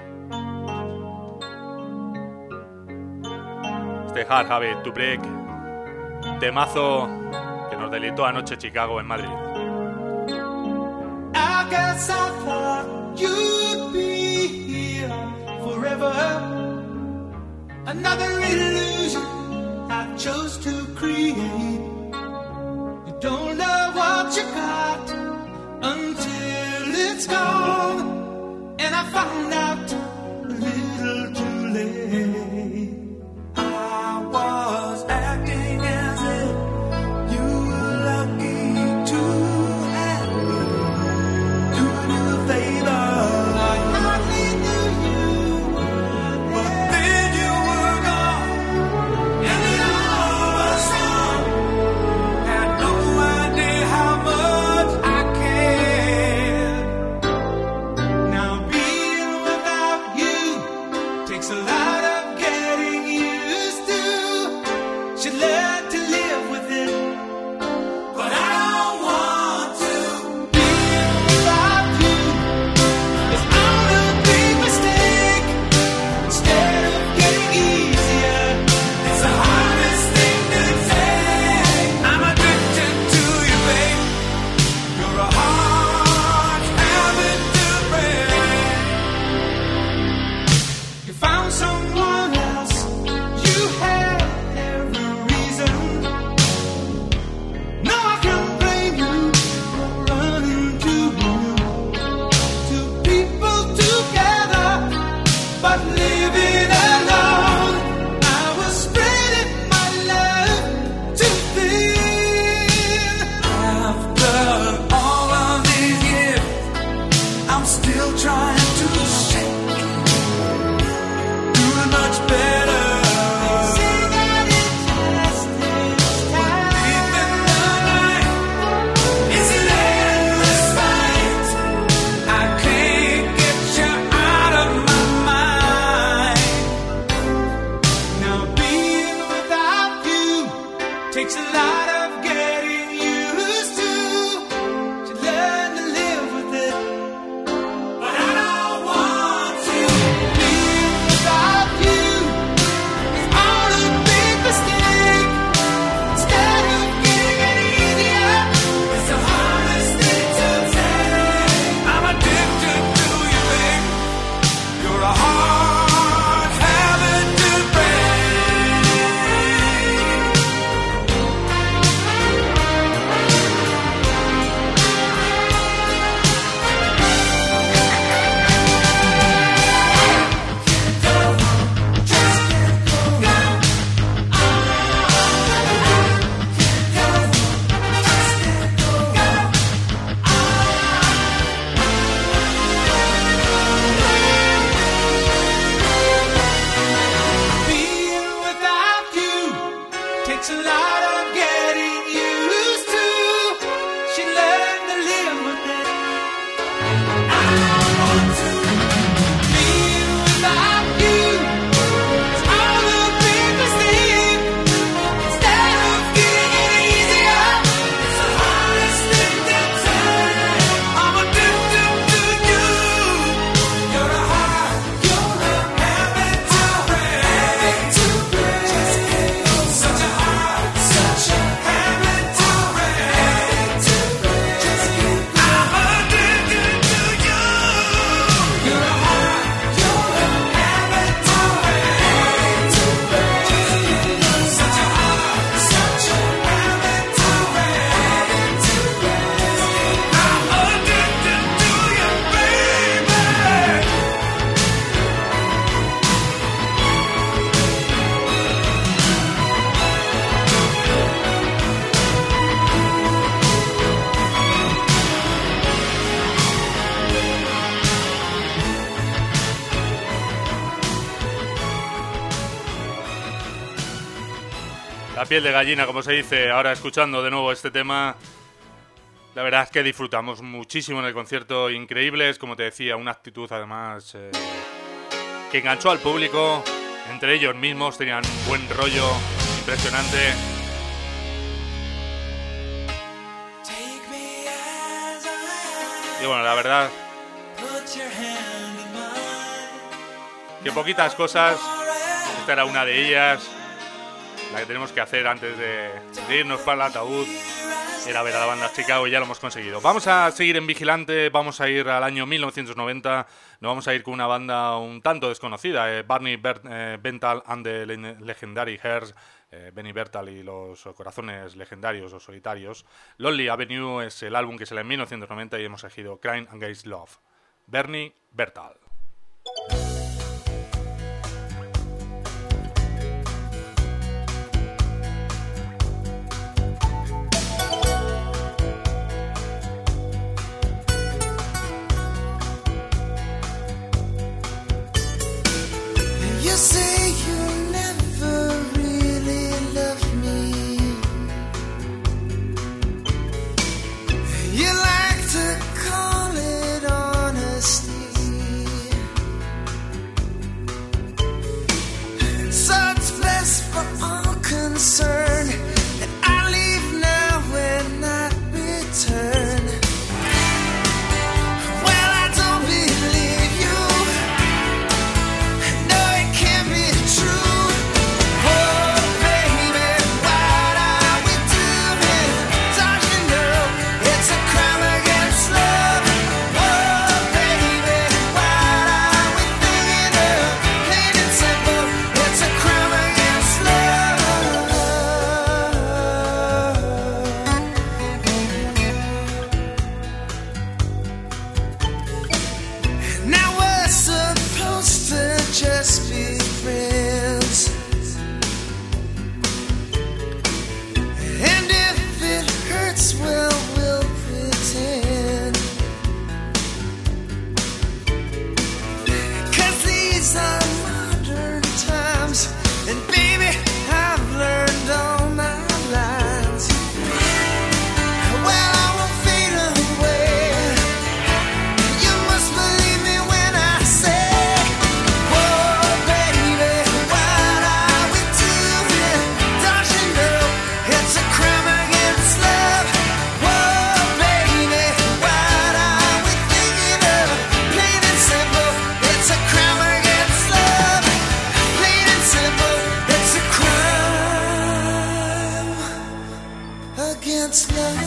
Este Hard Habit to Break. Temazo que nos deleitó anoche Chicago en Madrid. I guess I thought you'd be here forever. Another illusion I chose to create. You don't know what you got until it's gone. And I found out takes a lot of getting used to. Should learn to live with it. But I don't want to be without you. It's all a big mistake. Instead of getting easier, it's the hardest thing to take. I'm addicted to you, babe. You're a hard habit to break. You found someone else. You had every reason. No, I can't blame you for running to you. Two people together, but living alone. I was spreading my love too thin. After all of these years, I'm still trying to shake. Doing much better. Say that it just takes time. Deep in the night, it's an endless fight. I can't get you out of my mind. Now being without you takes a lot of getting used to. To learn to live with it. But I don't want to. Being without you is all a big mistake. Instead of getting it easier, it's the hardest thing to take. I'm addicted to you, babe. You're a hard habit to break. Being without you takes a lot of getting used to. She learned to live with it. I don't want to. Being without you is all a big mistake. Instead of getting it easier, it's the hardest thing to take. I'm addicted to you. You're a hard, you're a habit to break. To break. Such a hard, such a habit to break. To break. I'm addicted to you. You're a hard, you're a habit to break. To break. Such a hard, such a habit to break. To break. I'm addicted to you, baby. La piel de gallina, como se dice, ahora escuchando de nuevo este tema. La verdad es que disfrutamos muchísimo en el concierto, increíbles, como te decía, una actitud además eh, que enganchó al público, entre ellos mismos tenían un buen rollo, impresionante. Take me as I Y bueno, la verdad am. Put your hand in mine. que poquitas cosas, esta era una de ellas, la que tenemos que hacer antes de, de irnos para el ataúd, era ver a la banda Chicago y ya lo hemos conseguido. Vamos a seguir en Vigilante, vamos a ir al año mil novecientos noventa, nos vamos a ir con una banda un tanto desconocida, eh, Barney Ber- eh, Bental and the Le- Legendary Hearts, eh, Benny Bertal y los corazones legendarios o solitarios. Lonely Avenue es el álbum que sale en mil novecientos noventa y hemos elegido Crime Against Love. Bernie Bertal. You say you never really loved me. You like to call it honesty. concern that I leave now and not return. Well, I don't believe you. No, it can't be true. Oh, baby, what are we doing? Don't you know it's a crime against love? Oh, baby, what are we thinking of? Plain and simple, it's a crime against love. Now we're supposed to just be friends, and if it hurts, well, we'll pretend. 'Cause these are modern times, and baby, I've learned all my lines. Well, I won't fade away. You must believe me when I say, oh, baby, what are we doing? Don't you know it's a crime against love? Oh, baby, what are we thinking of? Plain and simple, it's a crime against love. Plain and simple, it's a crime against love.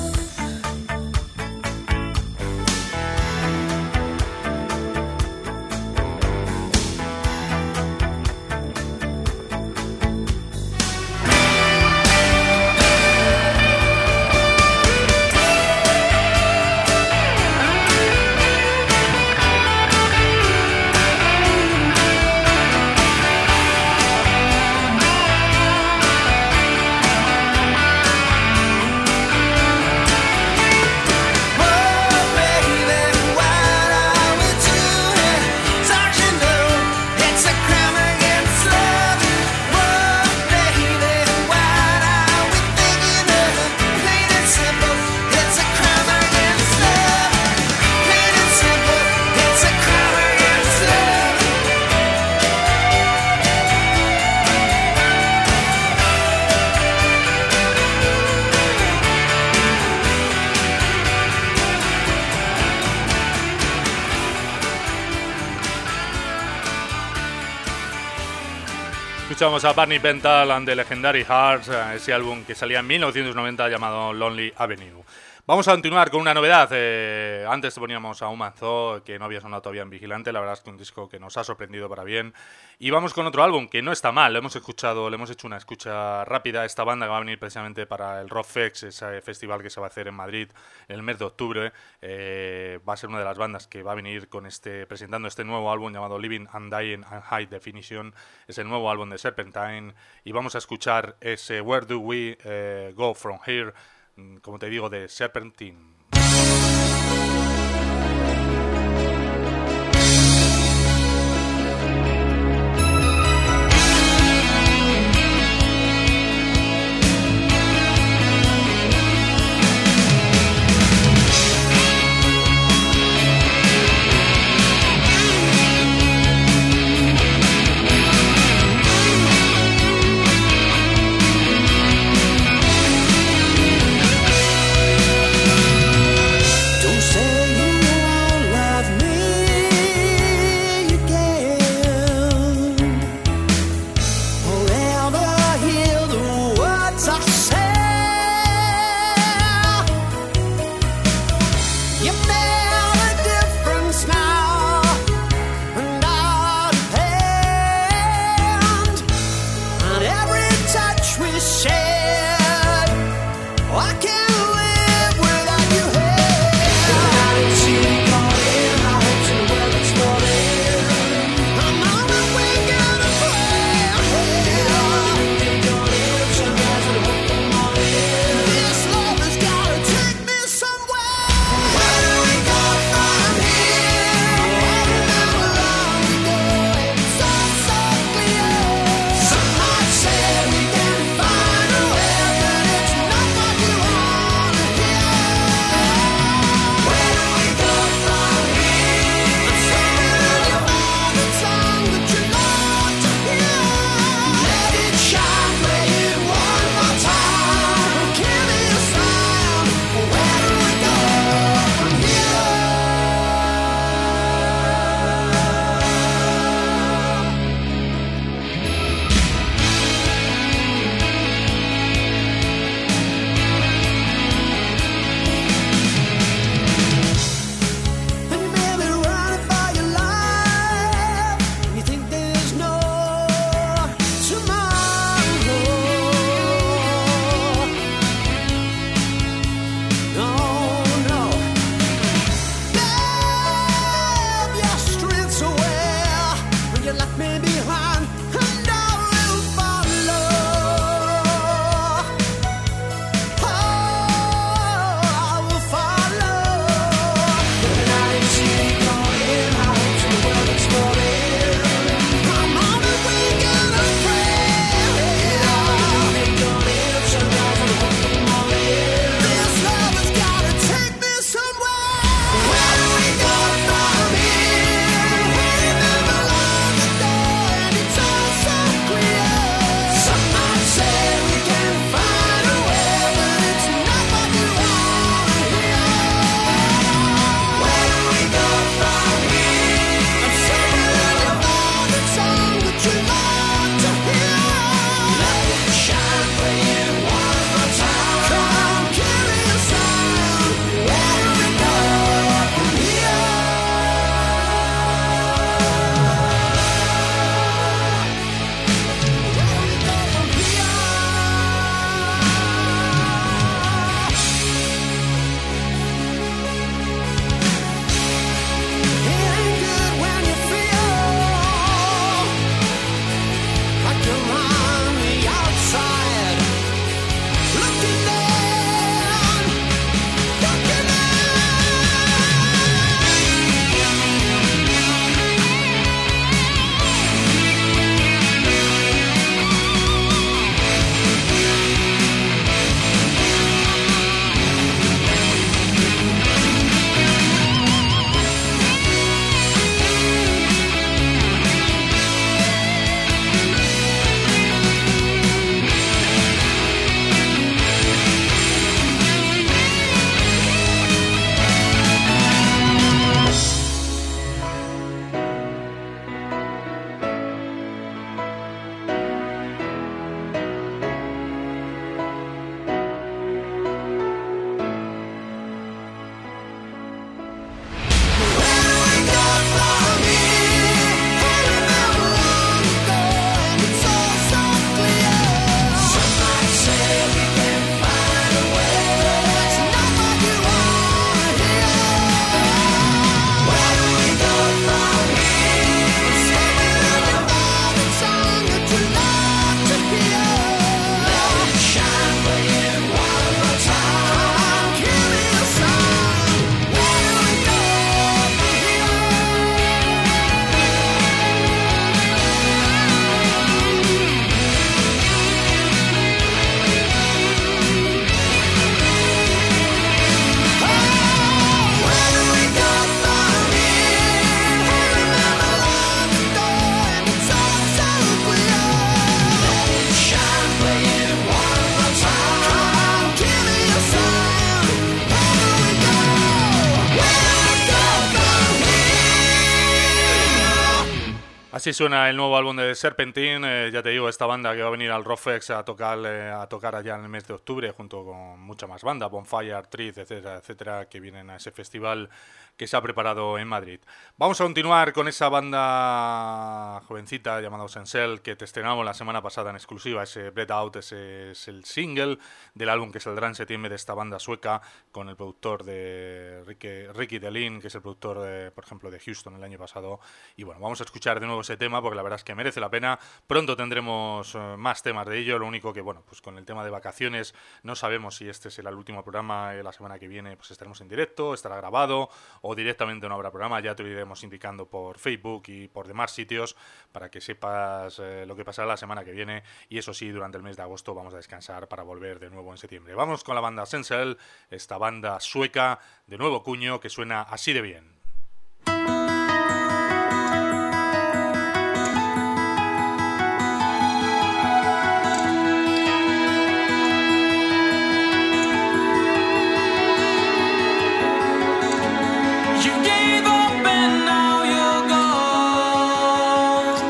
Oh, baby, what are we doing? Don't you know it's a crime against love? Oh, baby, what are we thinking of? Plain and simple, it's a crime against love. Plain and simple, it's a crime against love. Escuchamos a Barney Bental and the Legendary Hearts, eh, ese álbum que salía en mil novecientos noventa llamado Lonely Avenue. Vamos a continuar con una novedad. Eh, antes poníamos a Human Zoo, que no había sonado todavía en Vigilante. La verdad es que un disco que nos ha sorprendido para bien. Y vamos con otro álbum que no está mal. Lo hemos escuchado, le hemos hecho una escucha rápida a esta banda que va a venir precisamente para el Rockfest, ese festival que se va a hacer en Madrid en el mes de octubre. Eh, va a ser una de las bandas que va a venir con este presentando este nuevo álbum llamado Living and Dying and High Definition. Es el nuevo álbum de Serpentine. Y vamos a escuchar ese Where Do We eh, Go From Here, como te digo, de Serpentine. Where behind, and I will follow. Oh, I will follow. Going out in the city, calling out to the world exploring. I'm on the wing and I'm praying. Make your lips sunrise and hope for the morning. This love has gotta take me somewhere. Where do we go from here? Remember long ago, and it's all so clear. Some might say we can find a way, but it's not what you want here. Where do we go from here? I'm singing the morning song that you love to hear. Let it shine for you one more time. Come on, give me a sign. Where do we go from here? It ain't good when you feel like you're on the outside, looking in, looking in. Where do we go from here? Remember long ago, and it's all so clear. Some might say we can find a way, but it's not what you want here. Where do we go from here? I'm singing the morning song that you love to hear. Let it shine for you one more time. Come on, give me a sign. Where do we go from here? Where do we go from here? Remember long ago, and it's all so clear. Let it shine for you one more time. Come on, give me a sign. Where do we go? Where do we go from here? Así suena el nuevo álbum de Serpentine. Eh, ya te digo, esta banda que va a venir al Rockfest a tocar, eh, a tocar allá en el mes de octubre, junto con mucha más banda, Bonfire, Trees, etcétera, etcétera, que vienen a ese festival que se ha preparado en Madrid. Vamos a continuar con esa banda jovencita llamada Sensel, que te estrenamos la semana pasada en exclusiva. Ese Bread Out, ese es el single del álbum que saldrá en septiembre de esta banda sueca, con el productor de Ricky, Ricky Delin, que es el productor, de, por ejemplo, de Houston el año pasado. Y bueno, vamos a escuchar de nuevo ese tema porque la verdad es que merece la pena. Pronto tendremos eh, más temas de ello. Lo único que, bueno, pues con el tema de vacaciones no sabemos si este será el último programa. Eh, la semana que viene pues estaremos en directo, estará grabado o directamente no habrá programa. Ya te lo iremos indicando por Facebook y por demás sitios para que sepas eh, lo que pasará la semana que viene. Y eso sí, durante el mes de agosto vamos a descansar para volver de nuevo en septiembre. Vamos con la banda Sensel, esta banda sueca de nuevo cuño que suena así de bien. You gave up and now you're gone,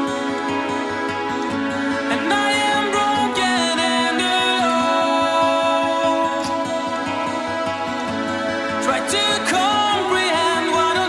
and I am broken and alone. Try to comprehend what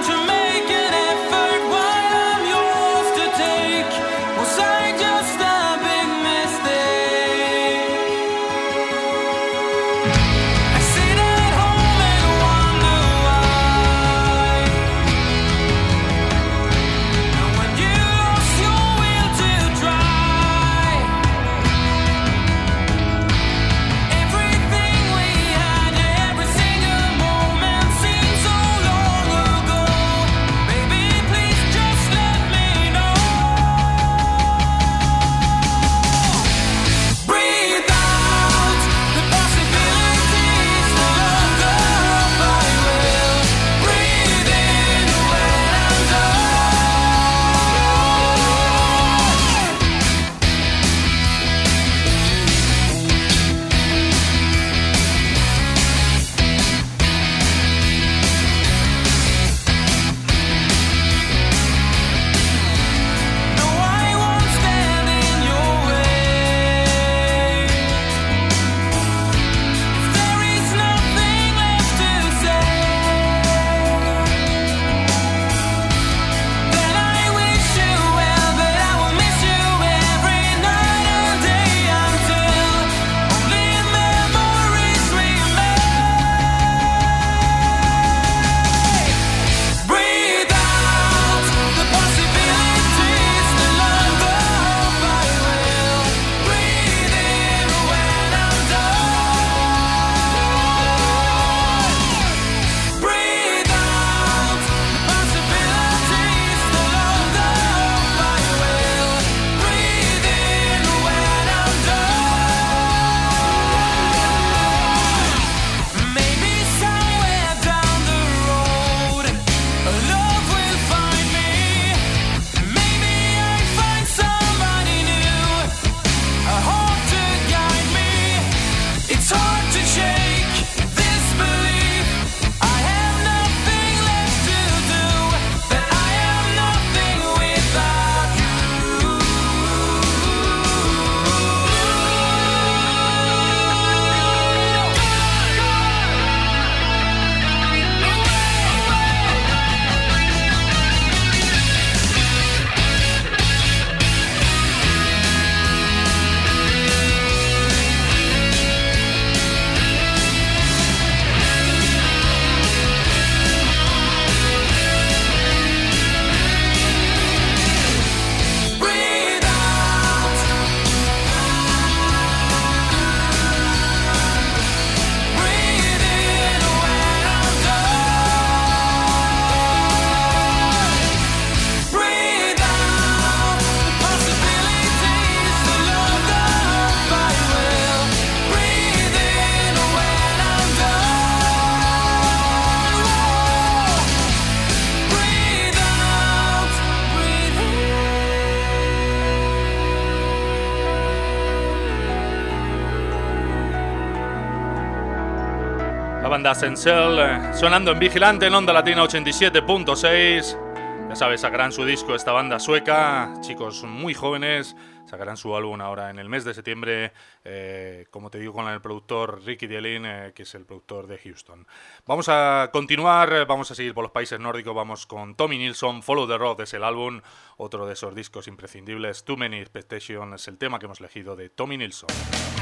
banda Sencel, eh, sonando en Vigilante en Onda Latina ochenta y siete punto seis. Ya sabes, sacarán su disco esta banda sueca, chicos muy jóvenes, sacarán su álbum ahora en el mes de septiembre, eh, como te digo, con el productor Ricky Dielin, eh, que es el productor de Houston. Vamos a continuar, vamos a seguir por los países nórdicos, vamos con Tommy Nilsson, Follow the Road es el álbum, otro de esos discos imprescindibles, Too Many Expectations es el tema que hemos elegido de Tommy Nilsson.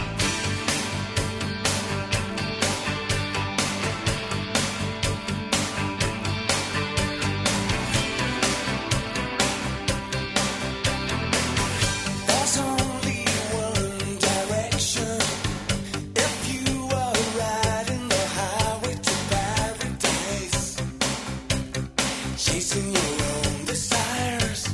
There's only one direction. If you are riding the highway to paradise, chasing your own desires.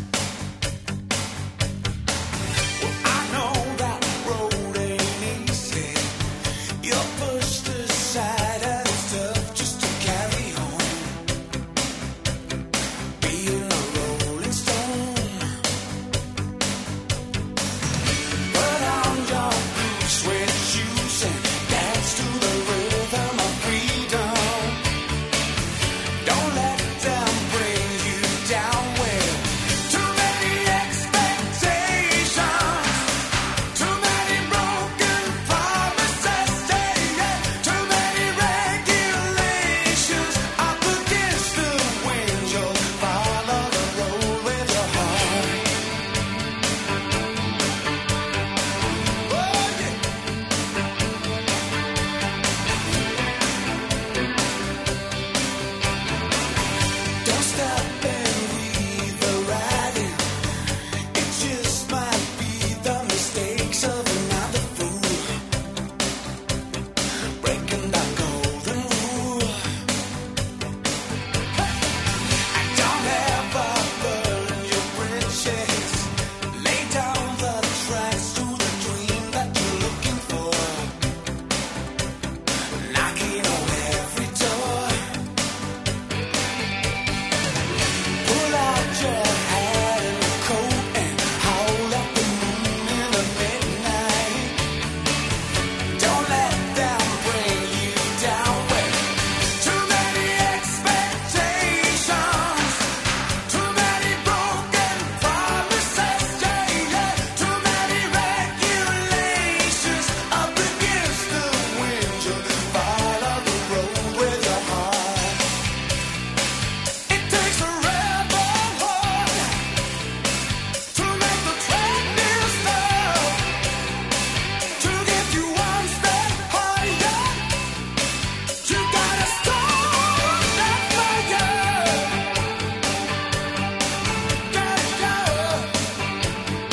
Well, I know that road ain't easy. You're pushed aside and it's tough just to carry on. Being a rolling stone. Put on your blue suede shoes and dance to the rhythm of freedom. Don't let them bring you down with too many expectations, too many broken promises, yeah, yeah, too many regulations. Up against the wind, you'll follow the road with your heart. Oh, yeah. Don't stop and read the writing. It just might be the mistakes of another fool, breaking that golden rule. Don't ever burn your bridges. Lay down the tracks to the dream that you're looking for, knocking on every door. Pull out your hat and coat and hold up the moon in the midnight. Don't let them bring you down with too many expectations, too many broken promises, yeah, yeah, too many regulations. Up against the wind, you'll follow the road with your heart. It takes a rebel heart to make the treadmill stop, to get you one step higher. You gotta start that fire. Yeah, yeah.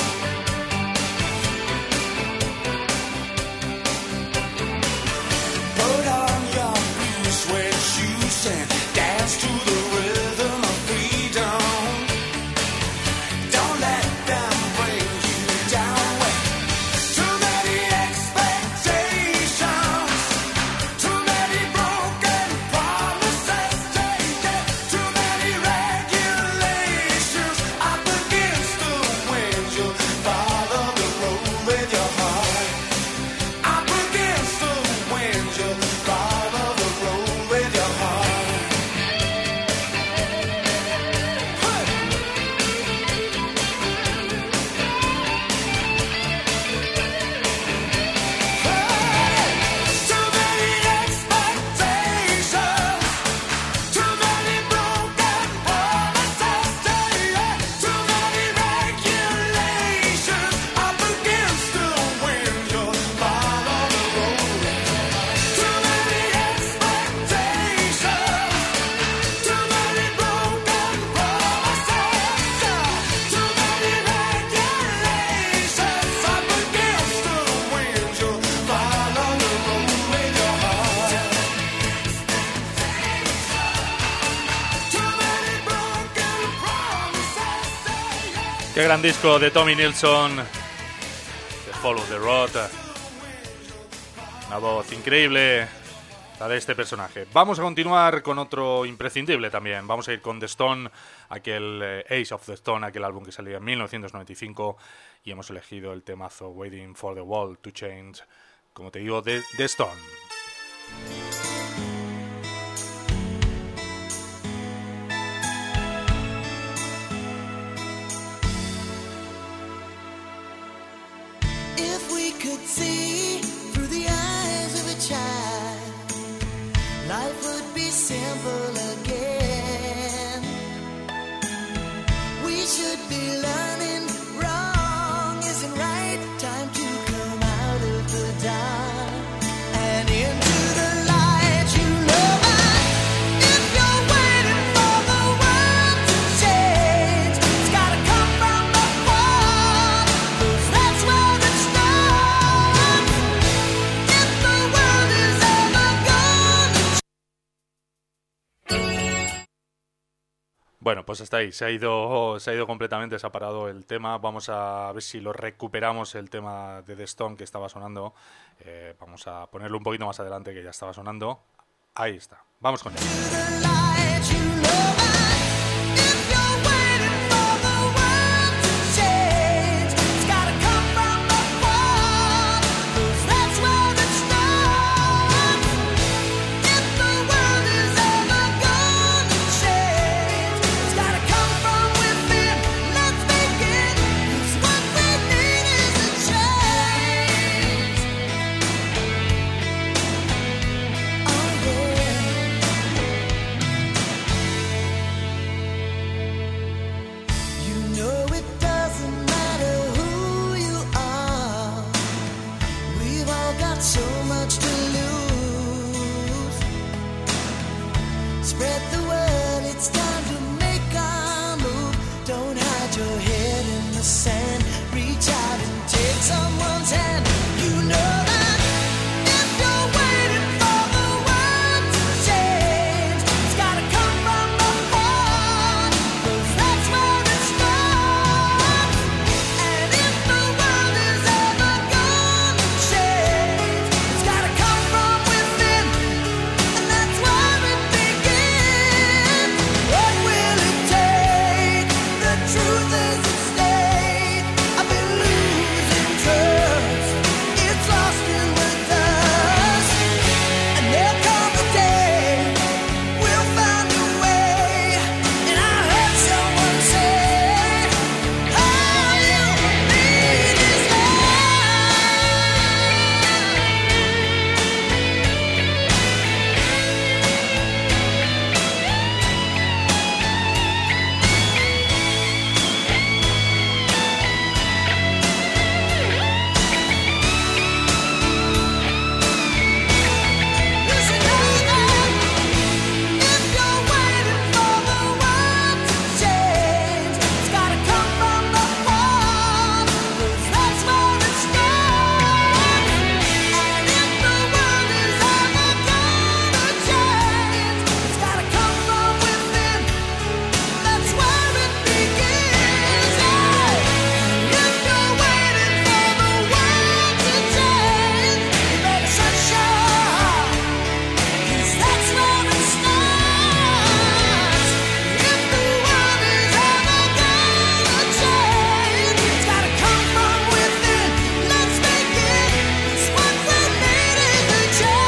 Put on your blue suede shoes and dance to the rhythm of freedom. Don't let them bring you down with too many expectations, too many broken promises, yeah, yeah, too many regulations. Up against the wind, you'll follow the road with your heart. Up against the wind, you'll follow the road with your heart. Hey! Too many expectations, too many broken promises, yeah, yeah, too many regulations. Up against the wind, you'll follow the road. Too many expectations, too many broken promises, yeah, too many regulations. Up against the wind, you'll follow the road with your heart. Too many broken promises, yeah, yeah. Qué gran disco de Tommy Nilsson, de Follow the Road. Una voz increíble, la de este personaje. Vamos a continuar con otro imprescindible también. Vamos a ir con The Stone, aquel eh, Ace of the Stone, aquel álbum que salía en mil novecientos noventa y cinco, y hemos elegido el temazo Waiting for the World to Change, como te digo, de The Stone. could see through the eyes of a child, life would be simple again. We should be learning wrong isn't right. Time to come out of the dark and into the light. You know that if you're waiting for the world to change, it's gotta come from the heart, 'cause that's where it starts. If the world is ever gonna Bueno, pues hasta ahí, se ha ido se ha ido completamente, se ha parado el tema. Vamos a ver si lo recuperamos, el tema de The Stone que estaba sonando. Eh, vamos a ponerlo un poquito más adelante, que ya estaba sonando. Ahí está, vamos con él. the light. You know that if you're waiting for the world to change, it's gotta come from the heart, 'cause that's where it starts. If the world is ever gonna change, it's gotta come from within. Let's begin, 'cause what we need is a change. Oh yeah. You know it doesn't matter who you are. We've all got so much to lose. Spread the word, it's time to make our move. Don't hide your head in the sand. Reach out and take someone's hand. You know that if you're waiting for the world to change, it's gotta come from the heart, 'cause that's where it starts. And if the world is ever gonna change, it's gotta come from within, and that's where it begins. What will it take? The truth is at stake. I've been losing trust. It's lost in the dust. And there'll come a day we'll find a way. And I heard someone say, all you need is You should know that if you're waiting for the world to change, it's gotta come from the heart, 'cause that's where it starts. And if the world is ever gonna change, it's gotta come from within. That's where it begins. Yeah. If you're waiting for the world to change, you better shut your heart, 'cause that's where it starts. If the world is ever gonna change, it's gotta come from within. Let's begin, 'cause what we need is a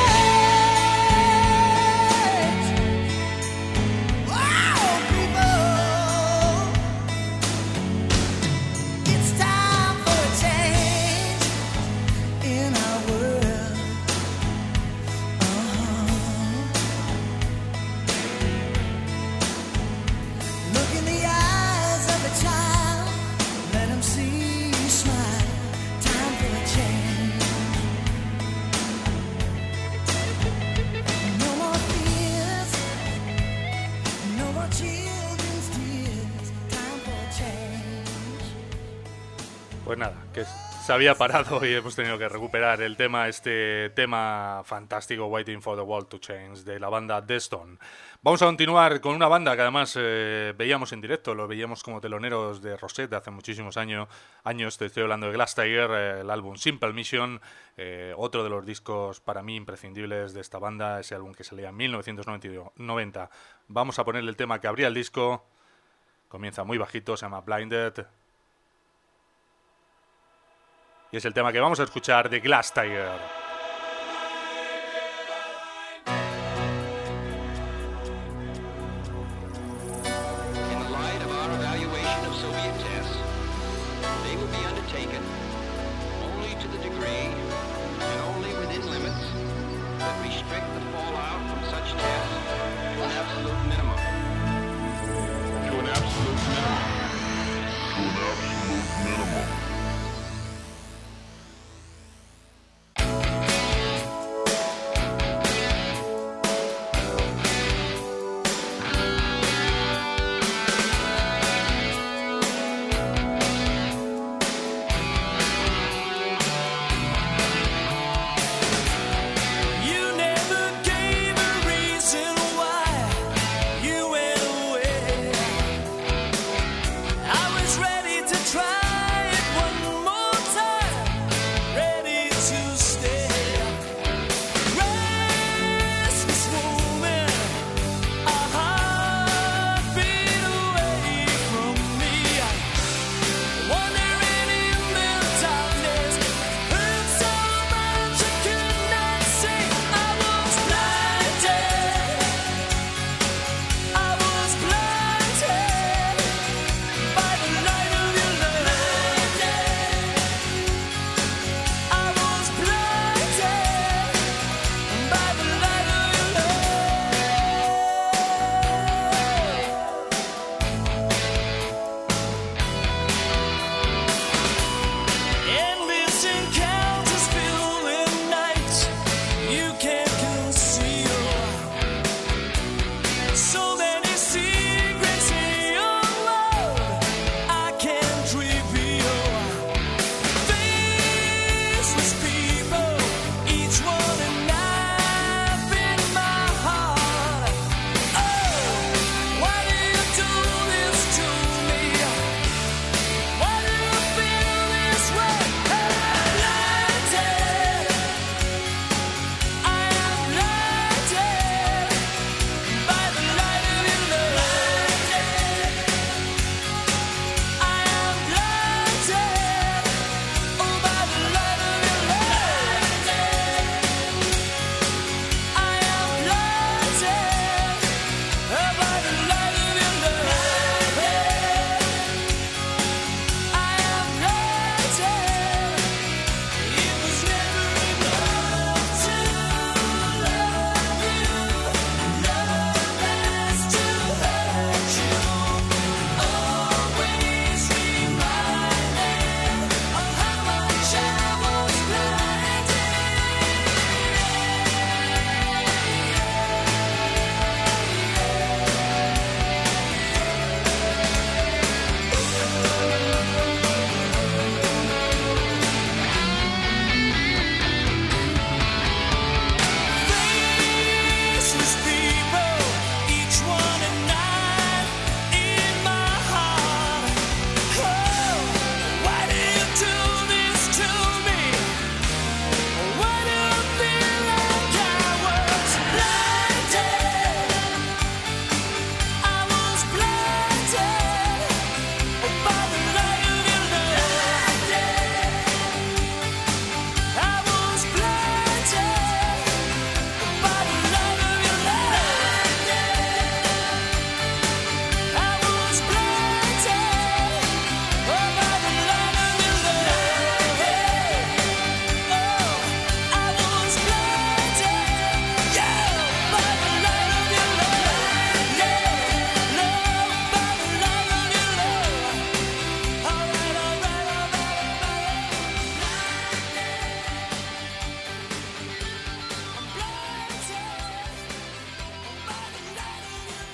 change. Wow, people, it's time for a change in our world. Uh-huh. Look in the eyes of a child, let him see you smile. Time for a change. No more fears, no more children's tears. Time for a change. Pues nada, que se había parado y hemos tenido que recuperar el tema, este tema fantástico, Waiting for the World to Change, de la banda The Stone. Vamos a continuar con una banda que además eh, veíamos en directo, lo veíamos como teloneros de Rosette de hace muchísimos años, años te estoy hablando de Glass Tiger, eh, el álbum Simple Mission, eh, otro de los discos para mí imprescindibles de esta banda, ese álbum que salía en mil novecientos noventa. Vamos a ponerle el tema que abría el disco, comienza muy bajito, se llama Blinded, y es el tema que vamos a escuchar de Glass Tiger. In the light of our evaluation of Soviet tests, they will be undertaken only to the degree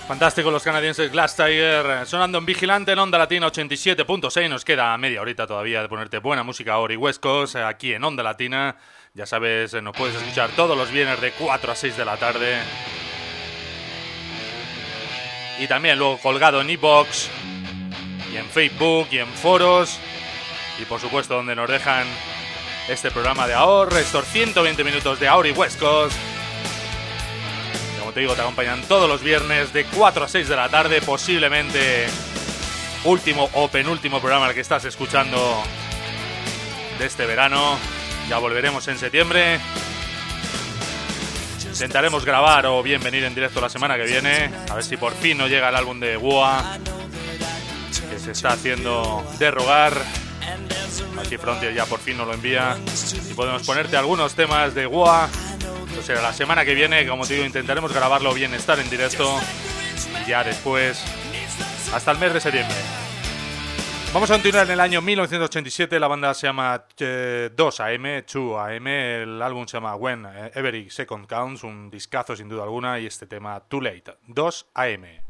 Fantástico los canadienses Glass Tiger, sonando en Vigilante en Onda Latina ochenta y siete punto seis. Nos queda media horita todavía de ponerte buena música ahora y West Coast aquí en Onda Latina. Ya sabes, nos puedes escuchar todos los viernes de cuatro a seis de la tarde. Y también luego colgado en iVoox y en Facebook y en foros. Y por supuesto donde nos dejan este programa de ahorro, estos ciento veinte minutos de ahora y West Coast. Como te digo, te acompañan todos los viernes de cuatro a seis de la tarde, posiblemente último o penúltimo programa al que estás escuchando de este verano. Ya volveremos en septiembre. Intentaremos grabar o bien venir en directo la semana que viene, a ver si por fin nos llega el álbum de W O A, que se está haciendo de rogar. Aquí Frontier ya por fin nos lo envía y podemos ponerte algunos temas de W O A. O sea, la semana que viene, como te digo, intentaremos grabarlo bien, estar en directo. Y ya después, hasta el mes de septiembre. Vamos a continuar en el año mil novecientos ochenta y siete. La banda se llama eh, dos A M, dos A M. El álbum se llama When Every Second Counts. Un discazo sin duda alguna. Y este tema, Too Late, dos A M.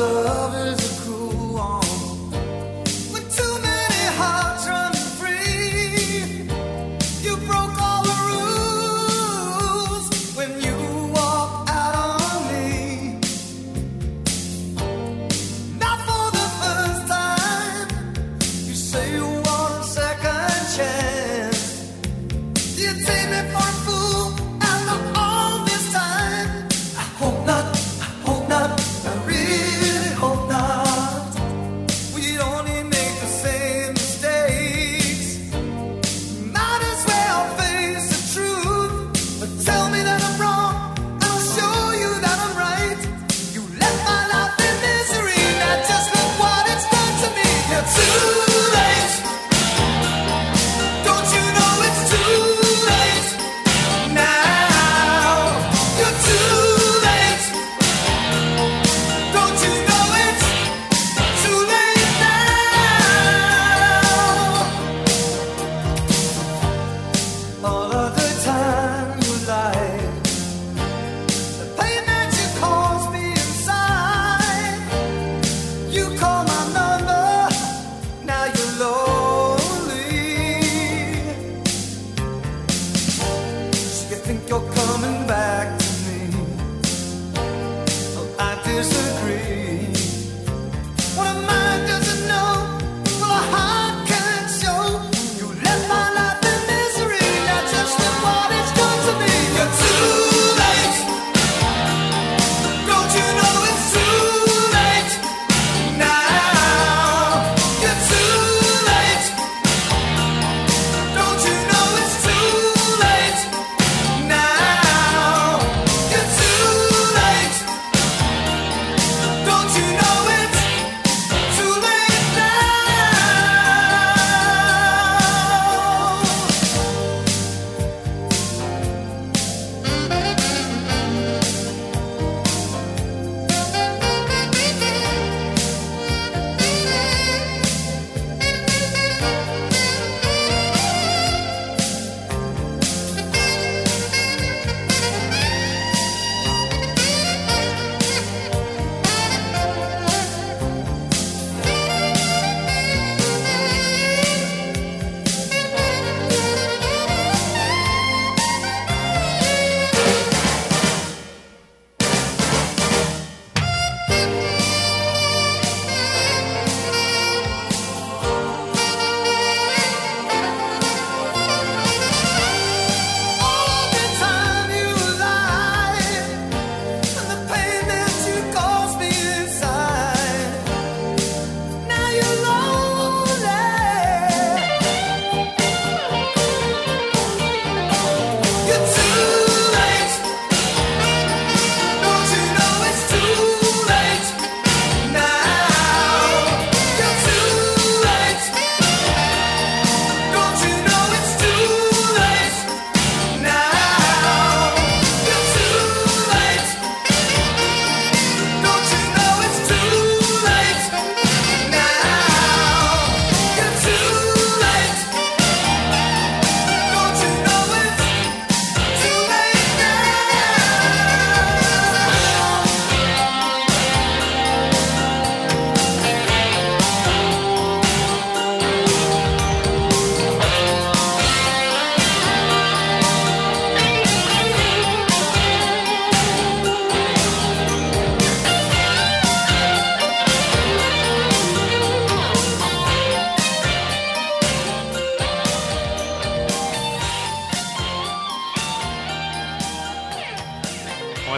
Love is a cruel one with too many hearts running free.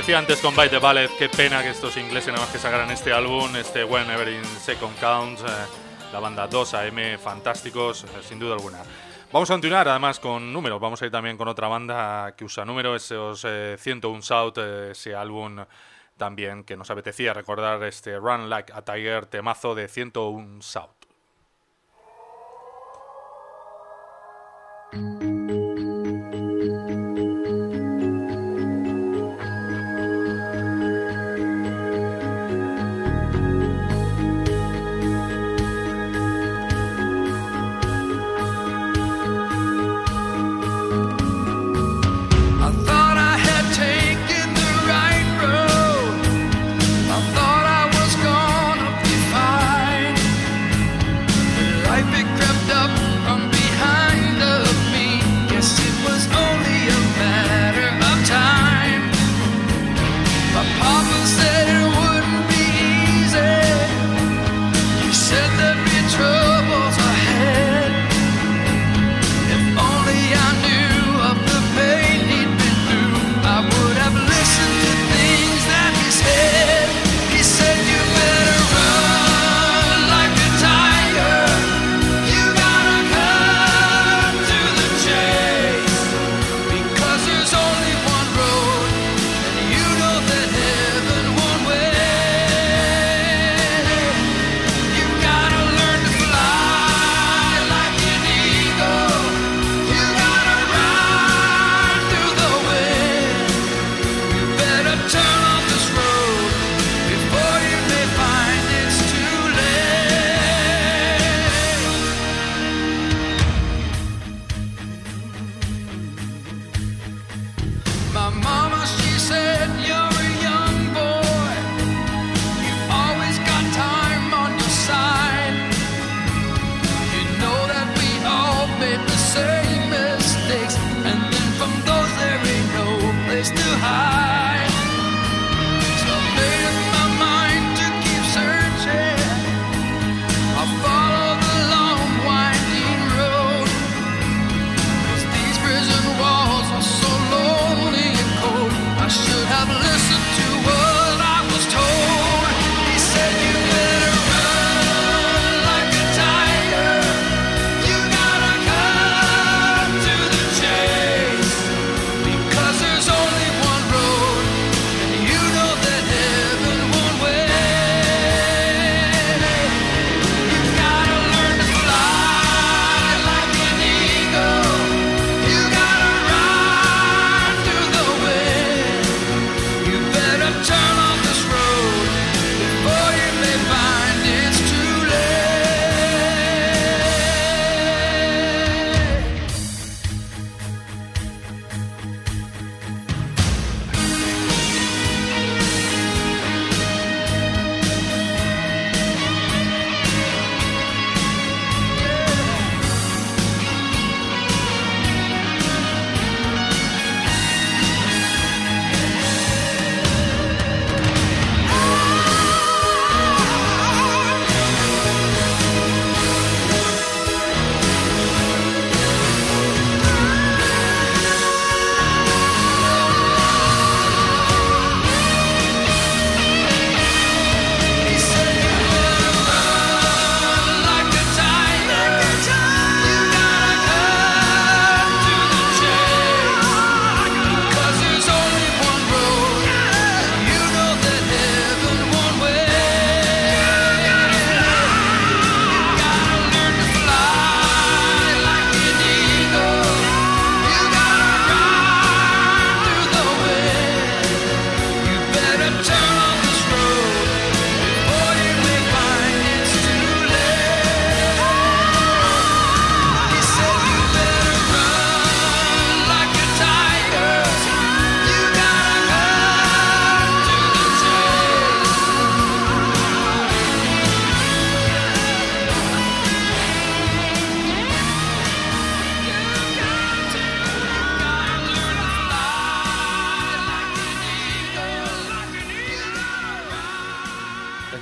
decía antes con Bite the Ballet, qué pena que estos ingleses nada más que sacaran este álbum, este Whenever in Second Counts, eh, la banda dos A M, fantásticos, eh, sin duda alguna. Vamos a continuar además con números, vamos a ir también con otra banda que usa números, esos eh, ciento uno South, eh, ese álbum también que nos apetecía recordar, este Run Like a Tiger, temazo de ciento uno South. I thought I had taken the right road. I thought I was gonna be fine. But life it crept up from behind of me. Guess it was only a matter of time. My papa said it wouldn't be easy. He said there'd be troubles ahead. If only I knew of the pain he'd been through, I would have listened to things that he said. He said you better run like a tiger. You gotta cut to the chase, because there's only one road, and you know that heaven won't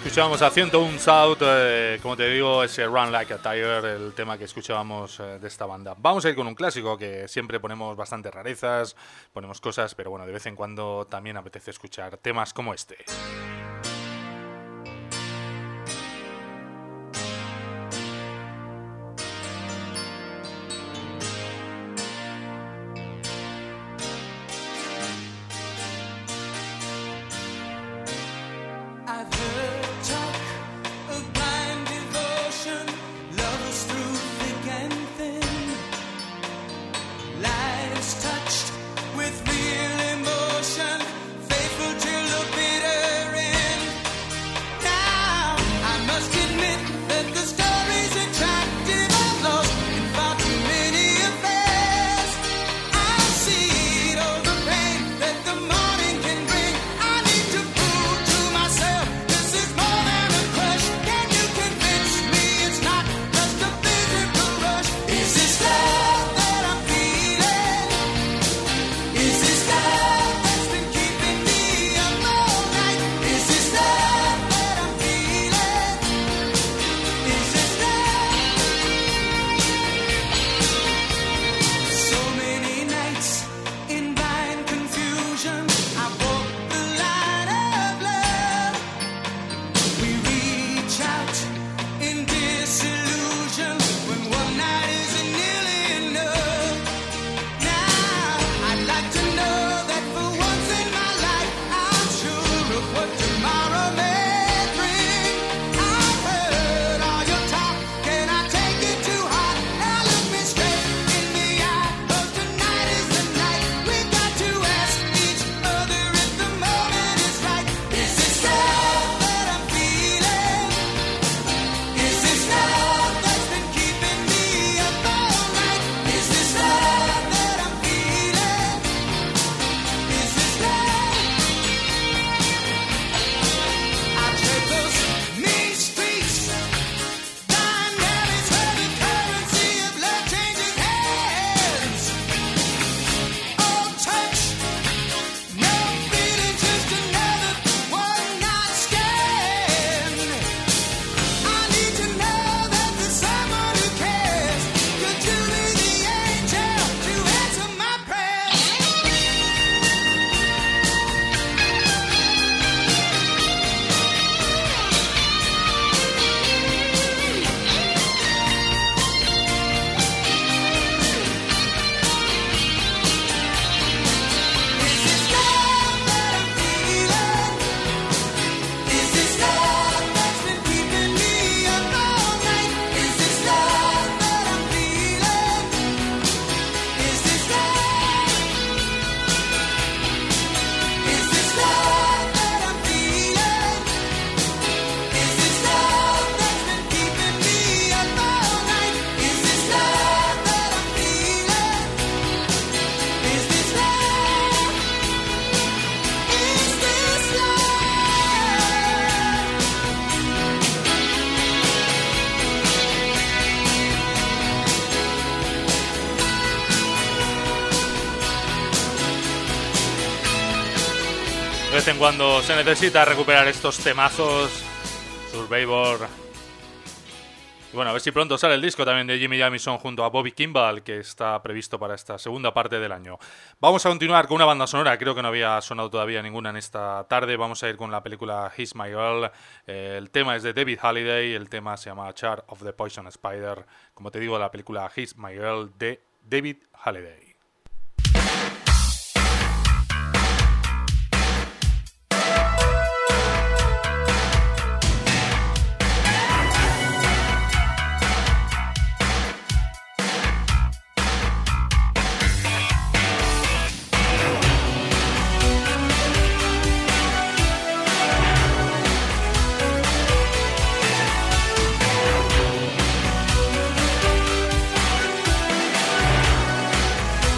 Escuchábamos a ciento uno South, eh, como te digo, ese Run Like a Tiger, el tema que escuchábamos eh, de esta banda. Vamos a ir con un clásico que siempre ponemos bastantes rarezas, ponemos cosas, pero bueno, de vez en cuando también apetece escuchar temas como este. I've heard talk of blind devotion, lovers through thick and thin, lives touched with real emotion, faithful till the bitter end. Now I must admit that the story's attractive and lost in far too many affairs. I see all the pain that the morning can bring. I need to prove to myself this is more than a crush. Can you convince me it's not just a physical rush? Is this love that I'm feeling? Is this love that's been keeping me up all night? Is this love that I'm feeling? Is this love? So many nights in blind confusion, I walk the line of love. We reach out in disillusion when one night isn't nearly enough. Now I'd like to know that for once in my life I'm sure of what tomorrow may bring. I've heard all your talk, can I take it too hard? Now look me straight in the eye, 'cause tonight is the night. We've got to ask each other if the moment is right. Is this love that I'm feeling? Is this love that's been keeping me up all night? Is this love that I'm feeling? Is this love? I tread those mean streets, blind alleys where the currency of love changes hands. Oh, touch, no feeling, just another one-night stand. I need to know that there's someone who cares. Could you be the angel to answer my prayers? Is this love that I'm feeling? Is this love that's been keeping me up all night? Is this love that I'm feeling? Is this love? Is this love that I'm feeling? Is this love that's been keeping me up all night? Is this love that I'm feeling? Is this love? Is this love? De vez en cuando se necesita recuperar estos temazos. Survivor. Y bueno, a ver si pronto sale el disco también de Jimmy Jamison junto a Bobby Kimball, que está previsto para esta segunda parte del año. Vamos a continuar con una banda sonora, creo que no había sonado todavía ninguna en esta tarde. Vamos a ir con la película He's My Girl. Eh, el tema es de David Halliday, el tema se llama Chart of the Poison Spider. Como te digo, la película He's My Girl de David Halliday. Is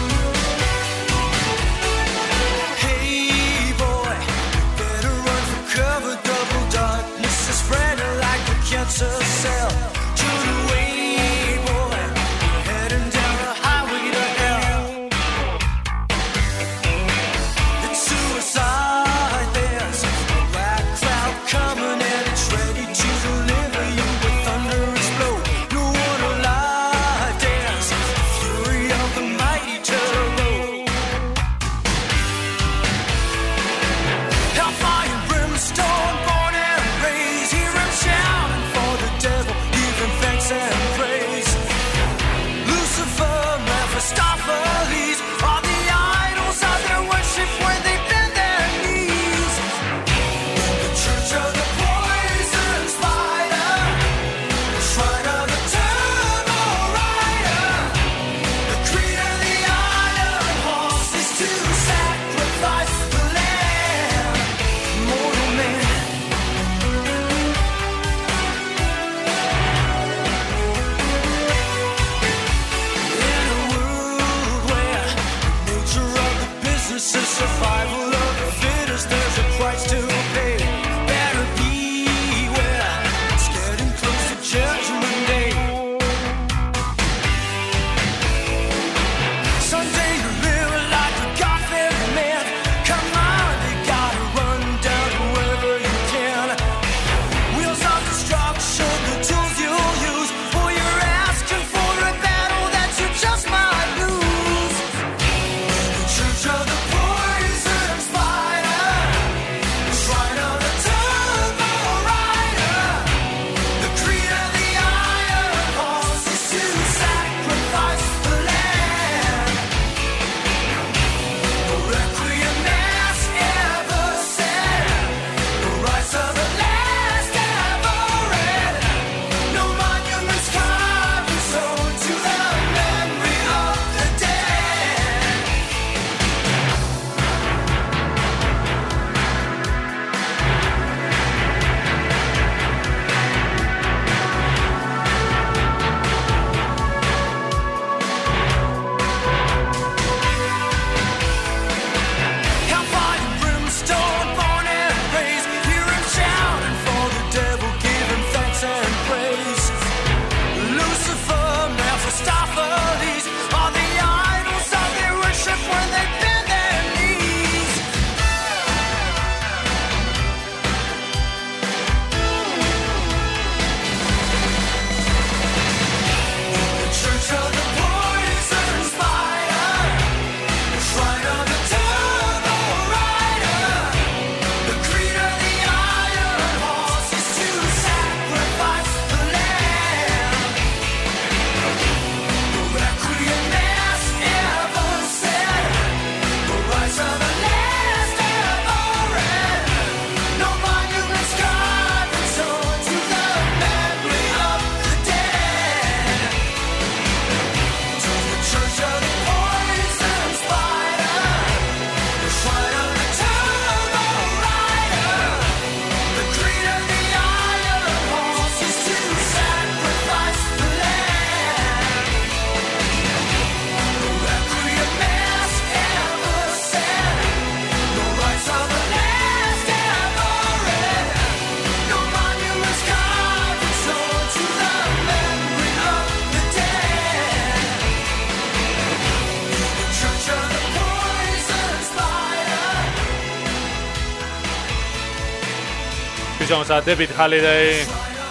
Escuchamos a David Halliday.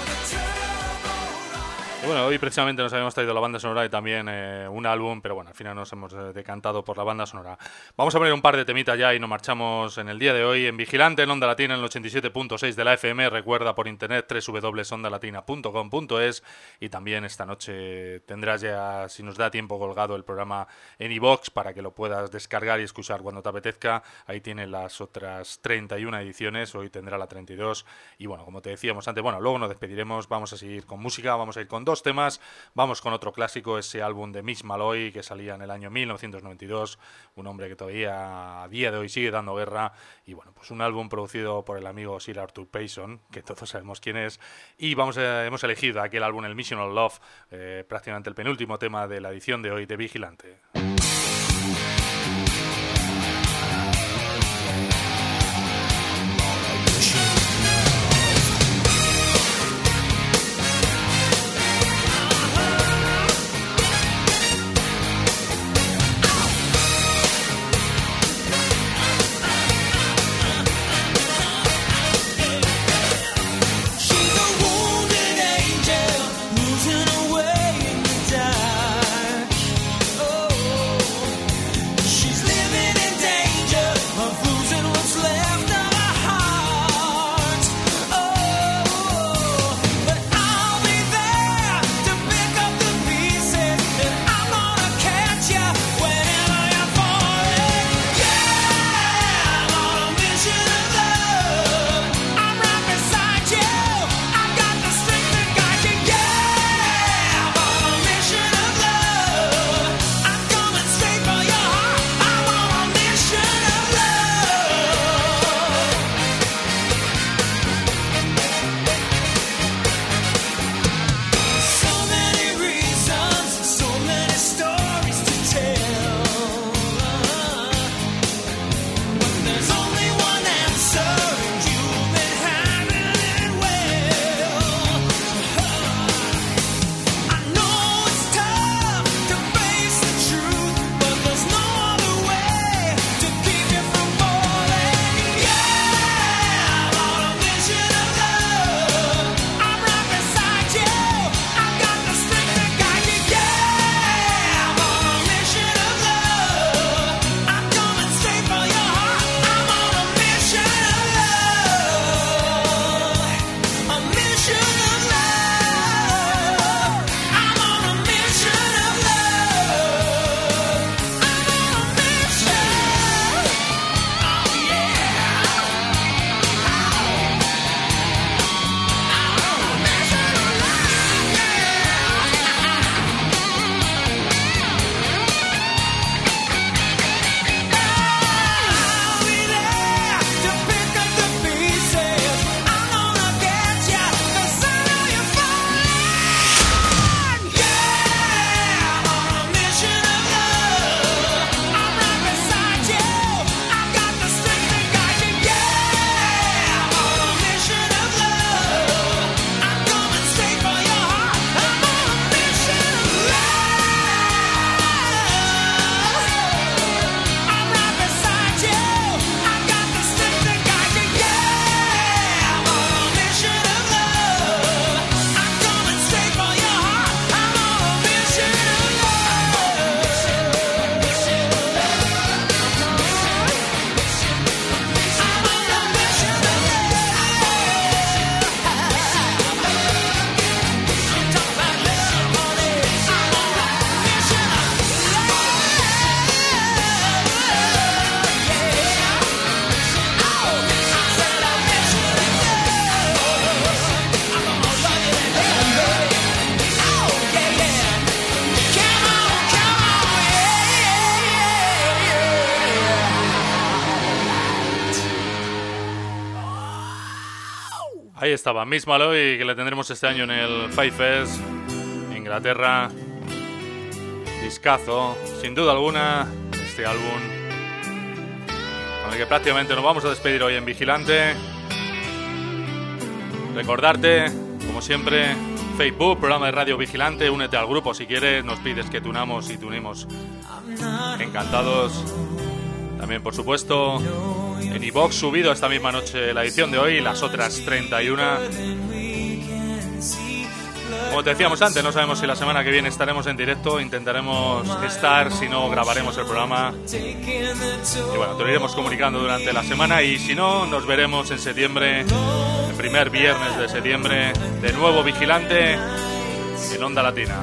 Y bueno, hoy precisamente nos habíamos traído la banda sonora y también eh, un álbum, pero bueno, al final nos hemos eh, decantado por la banda sonora. Vamos a poner un par de temitas ya y nos marchamos en el día de hoy en Vigilante, en Onda Latina, en el ochenta y siete punto seis de la F M. Recuerda por internet doble u doble u doble u punto onda latina punto com punto es, y también esta noche tendrás ya, si nos da tiempo, colgado el programa en iVoox para que lo puedas descargar y escuchar cuando te apetezca. Ahí tiene las otras treinta y una ediciones, hoy tendrá la treinta y dos. Y bueno, como te decíamos antes, bueno, luego nos despediremos, vamos a seguir con música, vamos a ir con dos temas. Vamos con otro clásico, ese álbum de Mick Malloy que salía en el año mil novecientos noventa y dos, un hombre que todavía a día de hoy sigue dando guerra, y bueno, pues un álbum producido por el amigo Sir Arthur Payson, que todos sabemos quién es, y vamos a, hemos elegido aquel álbum, el Mission of Love, eh, prácticamente el penúltimo tema de la edición de hoy de Vigilante. She's a wounded angel, losing her way in the dark. Oh, she's living in danger of losing what's left of her heart. Oh, but I'll be there to pick up the pieces, and I'm gonna catch you whenever you're falling. Yeah, I'm on a mission of love. I'm right beside you. I've got the strength to guide you. Yeah, I'm on a mission of love. I'm coming straight for your heart. I'm on a mission of love. So many reasons, so many stories to tell. But there's only one answer, and you've been handling it well. I know it's tough to face the truth, but there's no other way to keep you from falling. Yeah, I'm on a mission of love. I'm right beside you. I've got the strength to guide you. Yeah, I'm on a mission of love. I'm coming straight for your heart. I'm on a mission of love. A mission of love. I'm on a mission of love. I'm on a mission. Oh yeah. I'll be there to pick up the pieces. I'm gonna get you, 'cause I know you're falling. Yeah, I'm on a mission of love. I'm right beside you. I've got the strength to guide you. Yeah, I'm on a mission of love. I'm coming straight for your heart. I'm on a mission of love. I'm right beside you. I've got the strength to guide you. Yeah, I'm on a mission of love. I'm coming straight for your heart. I'm on a mission of Ahí estaba Mick Malloy, que le tendremos este año en el Five Fest, Inglaterra. Discazo, sin duda alguna, este álbum con el que prácticamente nos vamos a despedir hoy en Vigilante. Recordarte, como siempre, Facebook, programa de Radio Vigilante, únete al grupo si quieres, nos pides que te unamos y te unimos. Encantados. También, por supuesto, en iVoox, subido esta misma noche la edición de hoy, las otras treinta y una. Como te decíamos antes, no sabemos si la semana que viene estaremos en directo, intentaremos estar, si no grabaremos el programa. Y bueno, te lo iremos comunicando durante la semana y si no, nos veremos en septiembre, el primer viernes de septiembre, de nuevo Vigilante en Onda Latina.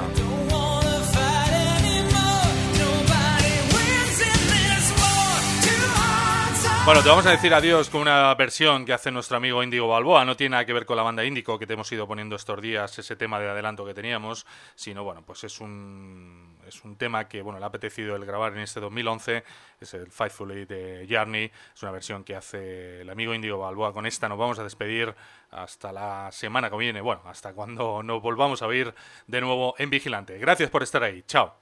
Bueno, te vamos a decir adiós con una versión que hace nuestro amigo Índigo Balboa. No tiene nada que ver con la banda Índico que te hemos ido poniendo estos días, ese tema de adelanto que teníamos, sino, bueno, pues es un, es un tema que, bueno, le ha apetecido el grabar en este dos mil once, es el Faithfully de Journey, es una versión que hace el amigo Índigo Balboa. Con esta nos vamos a despedir hasta la semana que viene, bueno, hasta cuando nos volvamos a ver de nuevo en Vigilante. Gracias por estar ahí, chao.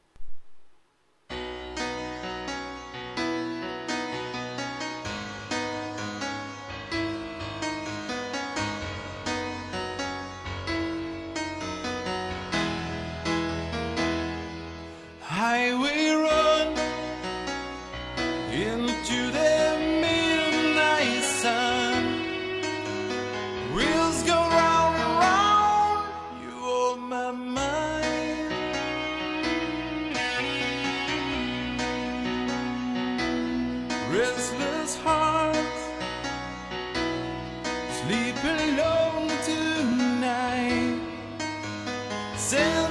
Highway run into the midnight sun. Wheels go round and round, you hold my mind. Restless hearts sleep alone tonight. Send